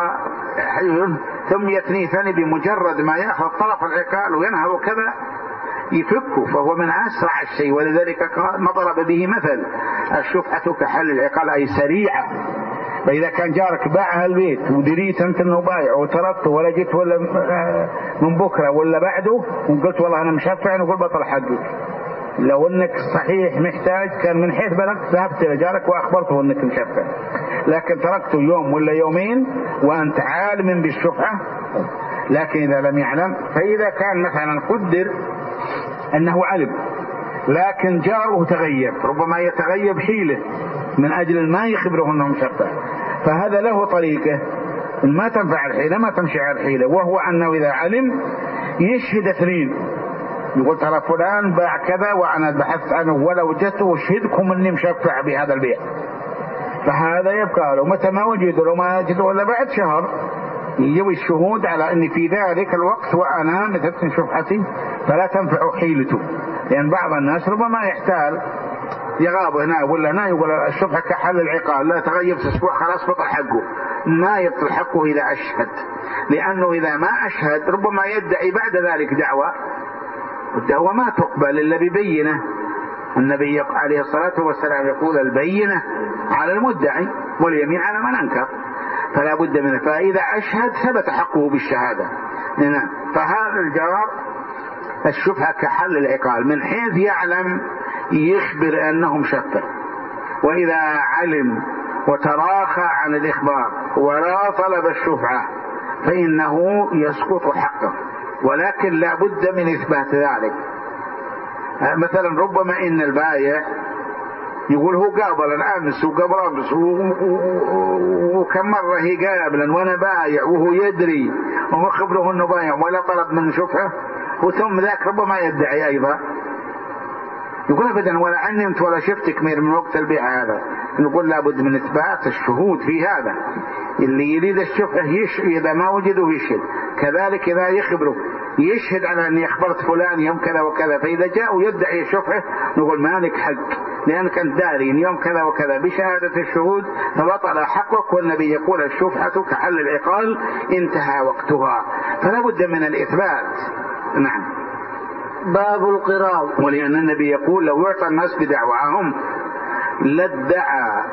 E: ثم يثني ثاني بمجرد ما يأخذ طرف العقال وينهض كذا يفكه، فهو من أسرع الشيء، ولذلك ما ضرب به مثل. الشفعة كحل العقال أي سريعة. فإذا كان جارك باع البيت ودريت أنت أنه بايع وتركته ولا جيت ولا من بكرة ولا بعده وقلت والله أنا مشفع، نقول بطل حقك. لو أنك صحيح محتاج كان من حيث بلغت ذهبت إلى جارك وأخبرته أنك مشفع، لكن تركته يوم ولا يومين وأنت عالم بالشفعة. لكن إذا لم يعلم، فإذا كان مثلا قدر أنه علم لكن جاره تغيب، ربما يتغيب حيلة من أجل ما يخبره أنه مشفع، فهذا له طريقة ما تنفع الحيلة، ما تمشي على الحيلة، وهو أنه إذا علم يشهد اثنين، يقول ترى فلان باع كذا وأنا بحثت عنه ولا وجدته وشهدكم أني مشفع بهذا البيع، فهذا يبقى له متى ما وجده لو ما وجده ولا بعد شهر يجوي الشهود على أن في ذلك الوقت وأنا مثلت شفعتي، فلا تنفع حيلته. لأن بعض الناس ربما يحتال يغاب هنا ولا هنا، يقول الشفعة كحل العقال، لا تغيب أسبوع خلاص بطل حقه، ما يبطل حقه إذا أشهد، لأنه إذا ما أشهد ربما يدعي بعد ذلك دعوة، والدعوة ما تقبل إلا ببينة. النبي عليه الصلاة والسلام يقول البينة على المدعي واليمين على من أنكر، فلا بد منه. فإذا أشهد ثبت حقه بالشهادة. فهذا الجار الشفعة كحل العقال، من حيث يعلم يخبر أنه مشفع، وإذا علم وتراخى عن الإخبار ولا طلب الشفعة فإنه يسقط حقه، ولكن لا بد من إثبات ذلك. مثلا ربما إن البائع يقول هو قابل الأمس وقبل أمس وكم مرة هي قابلا وأنا بايع وهو يدري وما خبره أنه بايع ولا طلب من شفعة، وثم ذاك ربما يدعي أيضا يقول أبدا ولا علمت ولا شفتك من وقت البيع هذا. نقول لابد من إثبات الشهود في هذا، اللي يريد الشفعة إذا ما وجده يشهد، كذلك إذا يخبره يشهد على أني أخبرت فلان يوم كذا وكذا، فإذا جاء ويدعي الشفعة نقول ما لك حق لأنك أنت داري يوم كذا وكذا بشهادة الشهود فبطل حقك. والنبي يقول الشفعة كحل العقال انتهى وقتها، فلا بد من الإثبات. نعم.
D: باب القراض.
E: ولأن النبي يقول لو يعطى الناس بدعواهم لادعى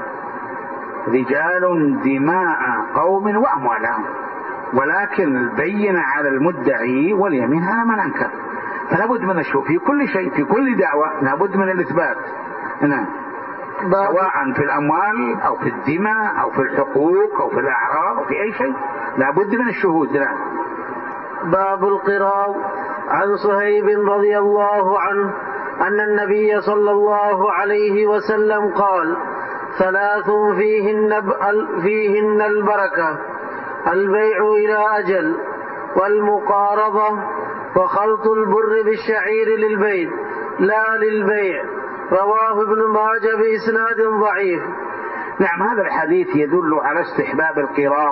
E: رجال دماء قوم وأموالهم، ولكن البينة على المدعي واليمين على من أنكر. فلا بد من الشوف في كل شيء، في كل دعوة لا بد من الإثبات. نعم. سواء في الأموال أو في الدماء أو في الحقوق أو في الأعراض أو في أي شيء لا بد من الشهود. نعم.
D: باب القراض. عن صهيب رضي الله عنه أن النبي صلى الله عليه وسلم قال: ثلاث فيهن البركة: البيع إلى أجل، والمقارضة، وخلط البر بالشعير للبيت لا للبيع. رواه ابن ماجه بإسناد ضعيف.
E: نعم. هذا الحديث يدل على استحباب القراض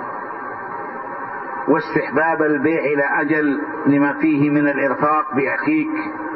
E: واستحباب البيع إلى أجل لما فيه من الإرفاق بأخيك،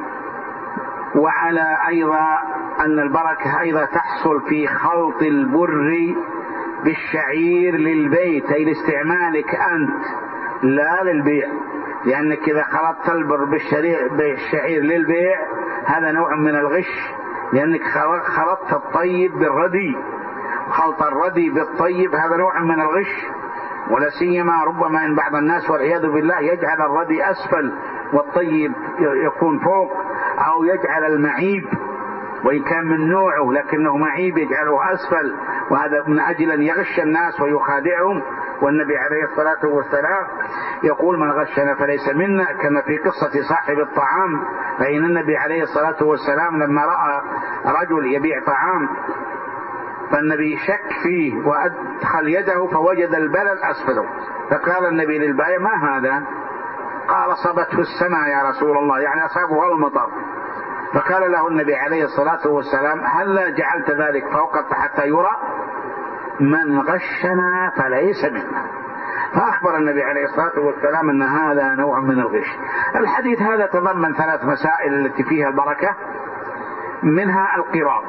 E: وعلى أيضا أن البركة أيضا تحصل في خلط البر بالشعير للبيت، أي لاستعمالك أنت لا للبيع، لأنك إذا خلطت البر بالشعير للبيع هذا نوع من الغش، لأنك خلطت الطيب بالردي، خلط الردي بالطيب هذا نوع من الغش. ولا سيما ربما إن بعض الناس والعياذ بالله يجعل الردي أسفل والطيب يكون فوق، أو يجعل المعيب وإن كان من نوعه لكنه معيب يجعله أسفل، وهذا من أجل أن يغش الناس ويخادعهم. والنبي عليه الصلاة والسلام يقول من غشنا فليس منا، كما في قصة صاحب الطعام. فإن النبي عليه الصلاة والسلام لما رأى رجل يبيع طعام فالنبي شك فيه وأدخل يده فوجد البلل أسفله، فقال النبي للبائع ما هذا؟ قال صبته السماء يا رسول الله، يعني أصابه المطر. فقال له النبي عليه الصلاة والسلام هل جعلت ذلك فوق حتى يرى؟ من غشنا فليس منا. فأخبر النبي عليه الصلاة والسلام أن هذا نوع من الغش. الحديث هذا تضمن 3 مسائل التي فيها البركة، منها القرام.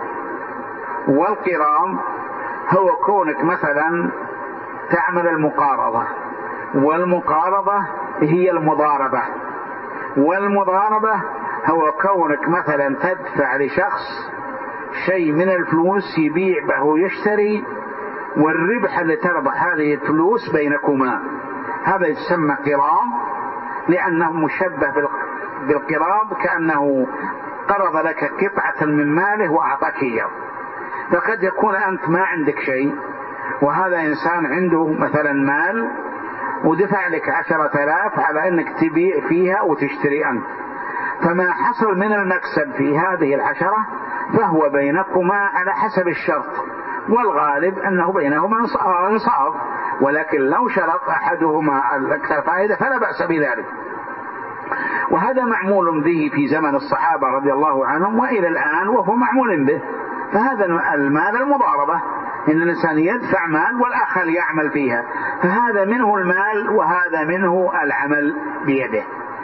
E: والقرام هو كونك مثلا تعمل المقارضة، والمقارضة هي المضاربة، والمضاربة هو كونك مثلا تدفع لشخص شيء من الفلوس يبيع به ويشتري، والربح اللي تربح هذه الفلوس بينكما، هذا يسمى قرام، لأنه مشبه بالقراب كأنه قرض لك قطعة من ماله وأعطاك إياه. فقد يكون أنت ما عندك شيء وهذا إنسان عنده مثلا مال ودفع لك 10,000 على أنك تبيع فيها وتشتري أنت، فما حصل من المكسب في هذه 10 فهو بينكما على حسب الشرط، والغالب أنه بينهما انصاف، ولكن لو شرط أحدهما الأكثر فائدة فلا بأس بذلك. وهذا معمول به في زمن الصحابة رضي الله عنهم وإلى الآن وهو معمول به. فهذا المال المضاربة، إن الإنسان يدفع مال والآخر يعمل فيها، فهذا منه المال وهذا منه العمل بيده،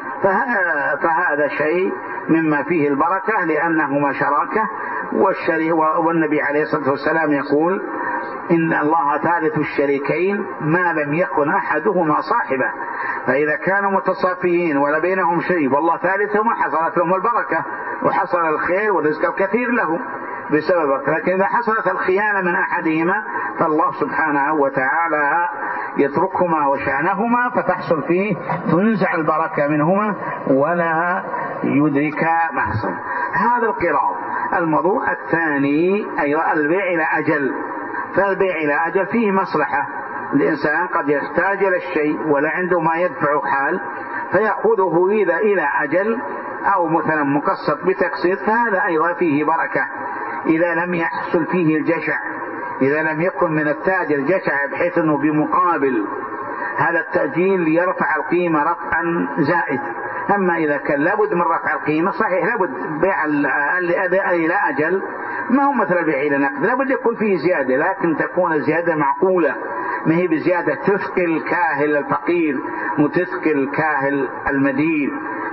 E: فهذا شيء مما فيه البركة لأنهما شراكة. والنبي عليه الصلاة والسلام يقول إن الله ثالث الشريكين ما لم يكن أحدهما صاحبه، فإذا كانوا متصافيين ولا بينهم شيء والله ثالثهما حصلت لهم البركة وحصل الخير والرزق الكثير له بسببك. لكن إذا حصلت الخيانة من أحدهما فالله سبحانه وتعالى يتركهما وشأنهما فتحصل فيه تنزع البركة منهما ولا يدرك ما حصل. هذا القراض. الموضوع الثاني أيضا البيع إلى أجل. فالبيع إلى أجل فيه مصلحة، الإنسان قد يحتاج إلى الشيء ولا عنده ما يدفع حال فيأخذه إذا إلى أجل أو مثلا مقسط بتقسيط، فهذا أيضا فيه بركة إذا لم يحصل فيه الجشع، إذا لم يكن من التاجر جشع بحيث أنه بمقابل هذا التأجيل يرفع القيمة رفعا زائد. أما إذا كان لابد من رفع القيمة صحيح لابد بيع إلى أجل ما هو مثل البيع إلى نقد، لابد يكون فيه زيادة لكن تكون الزيادة معقولة، ما هي بزيادة تثقل كاهل الفقير وتثقل كاهل المدين،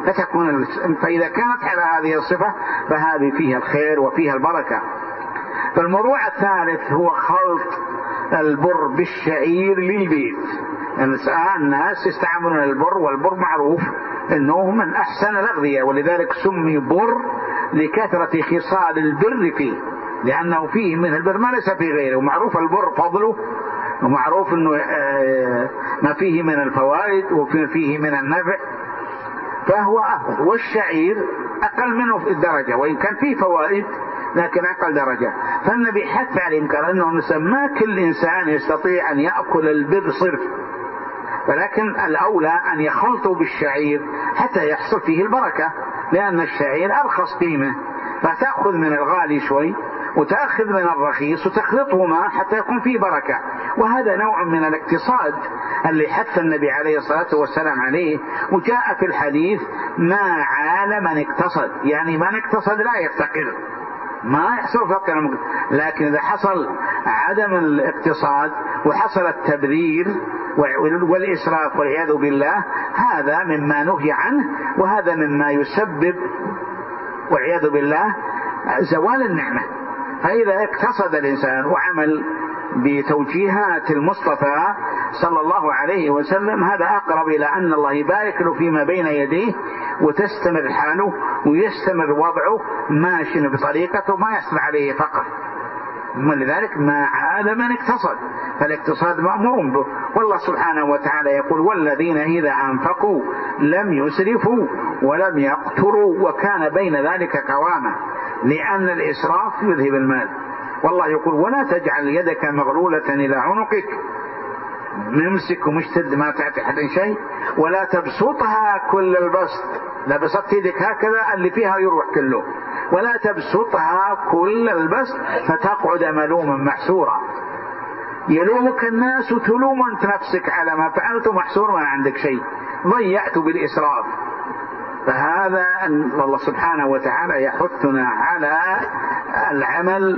E: فإذا كانت على هذه الصفة فهذه فيها الخير وفيها البركة. فالموضوع الثالث هو خلط البر بالشعير للبيت. الناس يستعملون البر، والبر معروف أنه من أحسن الأغذية، ولذلك سمي بر لكثرة خصال البر فيه، لأنه فيه من البر ما ليس في غيره، ومعروف البر فضله، ومعروف أنه ما فيه من الفوائد وفيه من النفع، فهو أفضل. والشعير أقل منه في الدرجة وإن كان فيه فوائد لكن أقل درجة. فالنبي حث على الإمكان أنه ما كل إنسان يستطيع أن يأكل البر صرف، ولكن الأولى أن يخلطوا بالشعير حتى يحصل فيه البركة، لأن الشعير أرخص قيمة، فتأخذ من الغالي شوي وتأخذ من الرخيص وتخلطهما حتى يكون فيه بركة. وهذا نوع من الاقتصاد اللي حث النبي عليه الصلاة والسلام عليه. وجاء في الحديث ما عال من اقتصد، يعني من اقتصد لا يفتقر، ما يحصل فقر، لكن إذا حصل عدم الاقتصاد وحصل التبذير والإسراف والعياذ بالله هذا مما نهي عنه، وهذا مما يسبب والعياذ بالله زوال النعمة. فإذا اقتصد الإنسان وعمل بتوجيهات المصطفى صلى الله عليه وسلم هذا أقرب إلى أن الله يبارك له فيما بين يديه وتستمر حاله ويستمر وضعه ماشي بطريقته ما يحصل عليه فقر. ولذلك ما عاد من اقتصد، فالاقتصاد مأمور به. والله سبحانه وتعالى يقول والذين إذا أنفقوا لم يسرفوا ولم يقتروا وكان بين ذلك قواما، لأن الإسراف يذهب المال. والله يقول ولا تجعل يدك مغلولة إلى عنقك ممسك ومشتد ما تعطي حد شيء ولا تبسطها كل البسط، لا بسطت يدك هكذا اللي فيها يروح كله، ولا تبسطها كل البسط فتقعد ملوما محسورا. يلومك الناس وتلوم أنت نفسك على ما فعلت محسور ما عندك شيء، ضيعت بالإسراف. فهذا الله سبحانه وتعالى يحثنا على العمل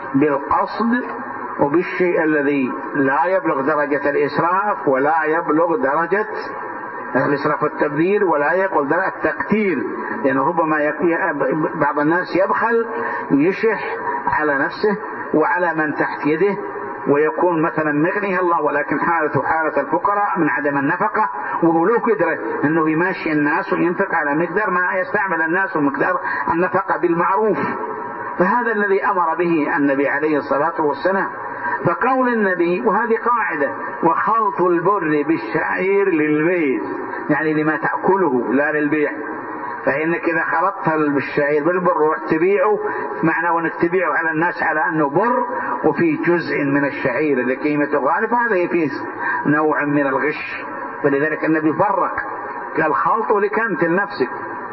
E: بالقصد وبالشيء الذي لا يبلغ درجة الإسراف ولا يبلغ درجة الإسراف والتبذير ولا يبلغ درجة التقتير، لأن ربما بعض الناس يبخل ويشح على نفسه وعلى من تحت يده ويكون مثلا مغنيه الله ولكن حالته حالة الفقراء من عدم النفقة، وهو له قدرة أنه يماشي الناس وينفق على مقدار ما يستعمل الناس ومقدار النفقة بالمعروف. فهذا الذي أمر به النبي عليه الصلاة والسلام. فقول النبي وهذه قاعدة وخلط البر بالشعير للبيت يعني لما تأكله لا للبيع، فإنك إذا خلطت بالشعير بالبر ورحت تبيعه معنى أنك تبيعه على الناس على أنه بر وفي جزء من الشعير اللي قيمته غالية، فهذا فيه نوع من الغش. ولذلك النبي فرق قال خلطه لكنت لنفسك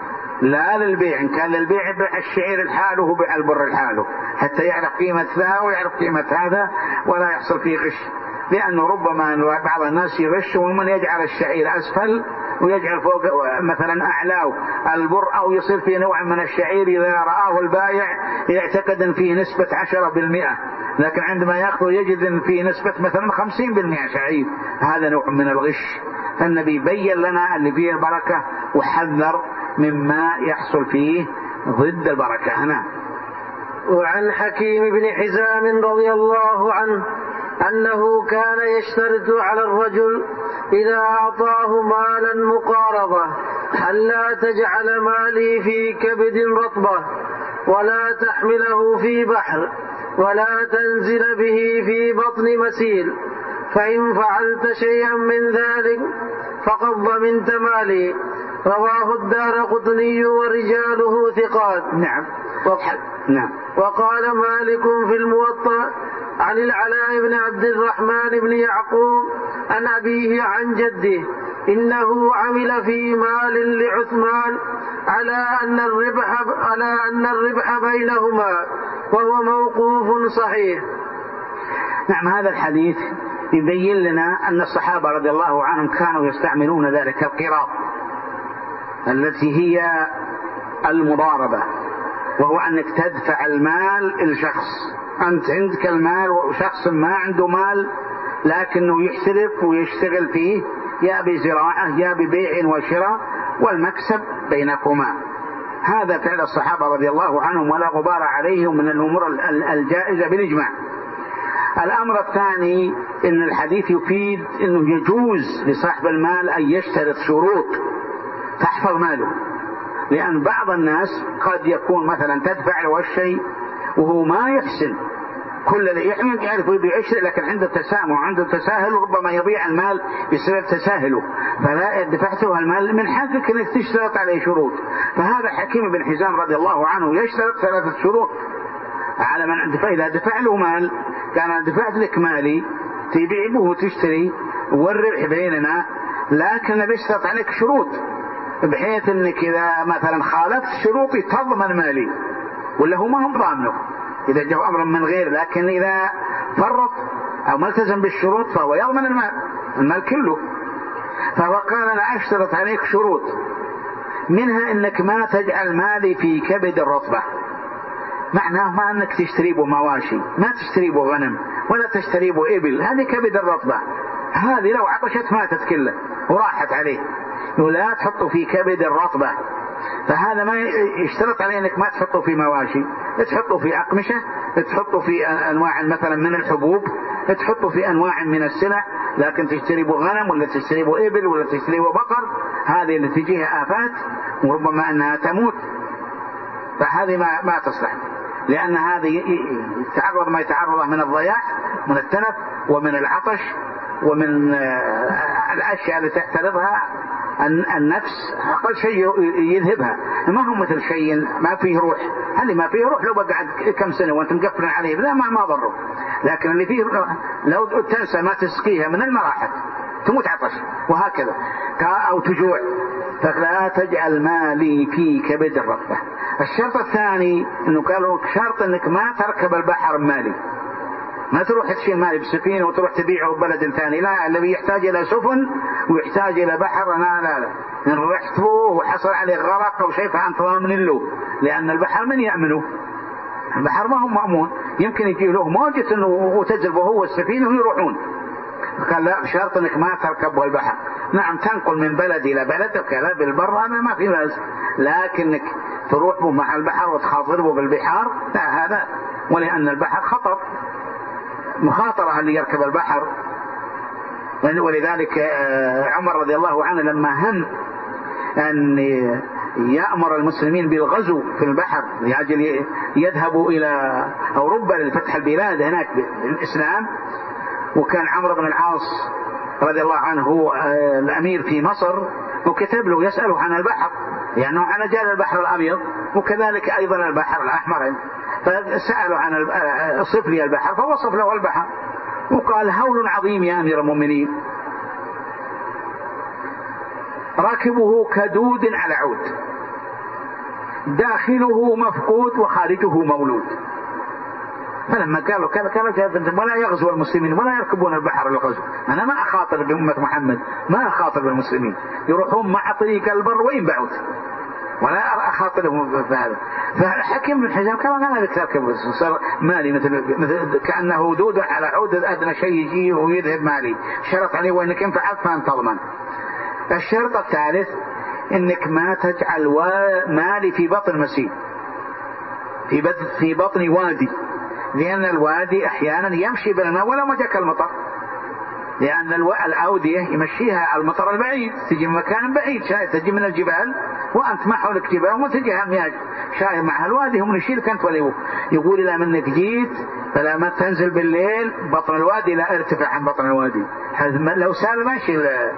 E: لا للبيع، إن كان للبيع بيع الشعير الحاله وبيع البر الحاله حتى يعرف قيمة ذا ويعرف قيمة هذا ولا يحصل فيه غش، لأنه ربما بعض الناس يغش ومن يجعل الشعير أسفل ويجعل فوق مثلا أعلاه البر أو يصير فيه نوع من الشعير إذا رآه البائع يعتقد أن فيه نسبة 10%، لكن عندما يأخذ يجد أن فيه نسبة مثلا 50% شعير، هذا نوع من الغش. فالنبي بين لنا اللي فيه البركة وحذر مما يحصل فيه ضد البركة. هنا
D: وعن حكيم بن حزام رضي الله عنه أنه كان يشترط على الرجل إذا أعطاه مالا مقارضة ألا تجعل مالي في كبد رطبة ولا تحمله في بحر ولا تنزل به في بطن مسيل، فإن فعلت شيئا من ذلك فقد ضمنت مالي. رواه الدارقطني ورجاله ثقات.
E: نعم.
D: وقال مالك في الموطأ عن العلاء بن عبد الرحمن بن يعقوب عن أبيه عن جده إنه عمل في مال لعثمان على أن الربح بينهما، وهو موقوف صحيح.
E: نعم. هذا الحديث يبين لنا أن الصحابة رضي الله عنهم كانوا يستعملون ذلك القراض التي هي المضاربة، وهو أنك تدفع المال لشخص، أنت عندك المال وشخص ما عنده مال لكنه يحترف ويشتغل فيه يا بزراعة يا ببيع وشراء والمكسب بينكما. هذا فعل الصحابة رضي الله عنهم ولا غبار عليهم من الأمور الجائزة بالإجماع. الأمر الثاني إن الحديث يفيد أنه يجوز لصاحب المال أن يشترط شروط تحفظ ماله، لأن بعض الناس قد يكون مثلا تدفع له الشيء وهو ما يحسن كل اللي يعرف يبيع الشيء لكن عنده تسامح وعنده تساهل وربما يضيع المال بسبب تساهله، فلا دفعته المال من حقك انك تشترط عليه شروط. فهذا حكيم بن حزام رضي الله عنه يشترط 3 شروط على من إذا دفع له مال كان دفعت لك مالي تبيع به وتشتري والربح بيننا، لكن بيشترط عليك شروط بحيث انك اذا مثلا خالفت شروطي تضمن مالي، ولا هو ما هم ضامنه اذا جاء امر من غير، لكن اذا فرط او ما التزم بالشروط فهو يضمن المال كله. فهو قال انا اشترط عليك شروط، منها انك ما تجعل مالي في كبد الرطبة، معناه ما انك تشتري به مواشي، ما تشتري به غنم ولا تشتري به ابل، هذه كبد الرطبة، هذه لو عطشت ماتت كلها وراحت عليه، ولا تحطه في كبد الرطبة فهذا ما يشترط عليه انك ما تحطه في مواشي، تحطه في أقمشة، تحطه في انواع مثلا من الحبوب، تحطه في انواع من السلع. لكن تشتري غنم ولا تشتري إبل ولا تشتري بقر، هذه اللي تجيها آفات وربما انها تموت، فهذه ما تصلح، لأن هذه يتعرض ما يتعرض من الضياع، من التلف ومن العطش ومن الأشياء اللي تحترضها النفس، أقل شيء يذهبها. ما هو مثل شيء ما فيه روح، اللي ما فيه روح لو بقعد كم سنة وانت مقفل عليه لا ما ضره، لكن اللي فيه لو تنسى ما تسقيها من المراحل تموت عطش وهكذا أو تجوع. فلا تجعل مالي في كبد الرغبة. الشرط الثاني انه قالوا شرط انك ما تركب البحر مالي، ما تروح تشيل مالي بسفينة وتروح تبيعه ببلد ثاني، لا، الذي يحتاج الى سفن ويحتاج الى بحر لا ان رحت وحصل عليه غرق او شيء فانت ضامن له، لان البحر من يأمنه؟ البحر ما هو مأمون، يمكن يجي له موجة وتجربه هو السفينة ويروحون. قال لا، شرط انك ما تركبه البحر. نعم تنقل من بلد الى بلد وكذا بالبر هذا ما في بأس، لكنك تروح به مع البحر وتخاطره بالبحار لا، هذا ولأن البحر خطر، مخاطرة اللي يركب البحر. ولذلك عمر رضي الله عنه لما هم أن يأمر المسلمين بالغزو في البحر لأجل يذهبوا إلى أوروبا لفتح البلاد هناك بالإسلام، وكان عمرو بن العاص رضي الله عنه هو الأمير في مصر، وكتب له يسأله عن البحر لأنه على جال البحر الأبيض وكذلك أيضا البحر الأحمر، فسأله عن صف لي البحر فوصف له البحر وقال هول عظيم يا أمير المؤمنين، راكبه كدود على عود، داخله مفقود وخارجه مولود. فلما قالوا كذا ولا يغزو المسلمين ولا يركبون البحر للغزو، أنا ما أخاطر بأمة محمد، ما أخاطر بالمسلمين، يروحون مع طريق البر وينبعوا ولا أخاطرهم بهذا. فحكيم بن حزام قال أنا بك تركب، صار مالي مثل كأنه دود على عود، أدنى شيء يجيه ويذهب مالي. شرط عليه وإنك إن فعلت فأنت تضمن. الشرط الثالث إنك ما تجعل مالي في بطن مسيل، في بطن وادي، لأن الوادي أحيانا يمشي بالماء ولا ما جاك المطر، لأن الأودية يمشيها المطر البعيد، تجي من مكان بعيد، تجي من الجبال وأنت ما حولك جبال وما تجيها المياه شايف معها الوادي هم يشيلك أنت وليه. يقول إذا منك جيت فلا ما تنزل بالليل بطن الوادي لا ارتفع عن بطن الوادي، لو سال ماشي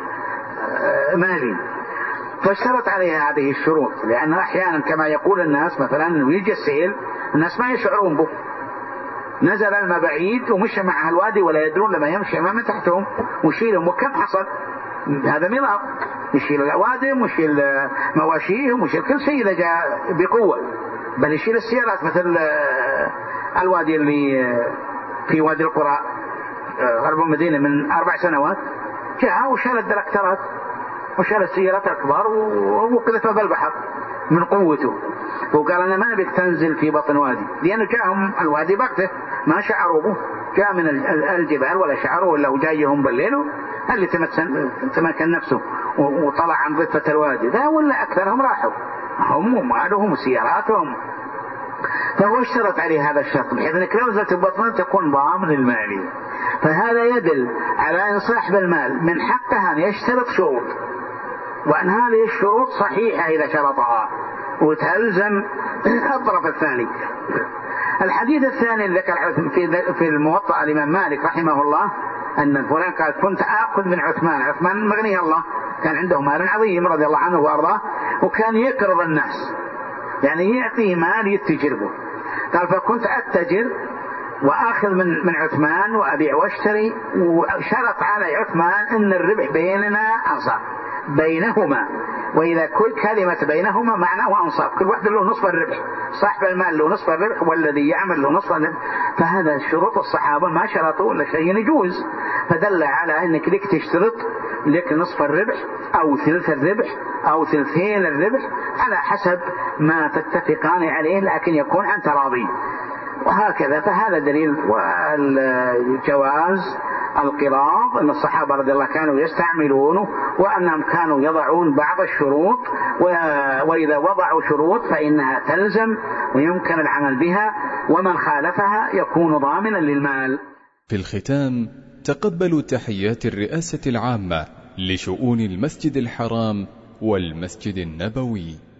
E: مالي. فاشترط عليها هذه الشروط، لأن أحيانا كما يقول الناس مثلا يجي السيل الناس ما يشعرون به، نزل الماء بعيد ومشى مع الوادي ولا يدرون لما يمشي من تحتهم ويشيلهم. وكم حصل هذا ميلاد، يشيل الأوادم ويشيل مواشيهم ويشيل كل شيء إذا جاء بقوة، بل يشيل السيارات مثل الوادي اللي في وادي القرى غرب المدينة من 4 سنوات جاء وشال الدركترات وشال السيارات الكبار ووقذتها بالبحر من قوته. وقال أنا ما بك تنزل في بطن وادي، لأنه جاءهم الوادي بغته ما شعروا به، جاء من الجبال ولا شعروا إلا وجايهم بالليل اللي تمكن نفسه وطلع عن ضفة الوادي ذا، ولا أكثرهم راحوا هم ومالهم وسياراتهم. فهو اشترط عليه هذا الشرط بحيث أنك لو نزلت ببطن تكون ضامن المالي. فهذا يدل على أن صاحب المال من حقها أن يشترط شروط، وأن هذه الشروط صحيحة إذا شرطها وتلزم الطرف الثاني. الحديث الثاني اللي ذكر في الموطأ الإمام مالك رحمه الله أن فلان قال كنت آخذ من عثمان مغني الله، كان عنده مال عظيم رضي الله عنه وأرضاه، وكان يقرض الناس يعني يعطيه مال يتجر به. قال فكنت أتجر وآخذ من عثمان وأبيع واشتري، وشرط على عثمان أن الربح بيننا أنصاف بينهما، وإذا كل كلمة بينهما معناه أنصاف، كل واحد له نصف الربح، صاحب المال له نصف الربح والذي يعمل له نصف الربح. فهذا شروط الصحابة ما شرطوا لشيء يجوز، فدل على أنك لك تشترط لك نصف الربح أو ثلث الربح أو ثلثين الربح على حسب ما تتفقان عليه، لكن يكون عن تراضي وهكذا. فهذا دليل والجواز القراض أن الصحابة رضي الله كانوا يستعملونه، وأنهم كانوا يضعون بعض الشروط، وإذا وضعوا شروط فإنها تلزم ويمكن العمل بها، ومن خالفها يكون ضامنا للمال.
A: في الختام تقبلوا تحيات الرئاسة العامة لشؤون المسجد الحرام والمسجد النبوي.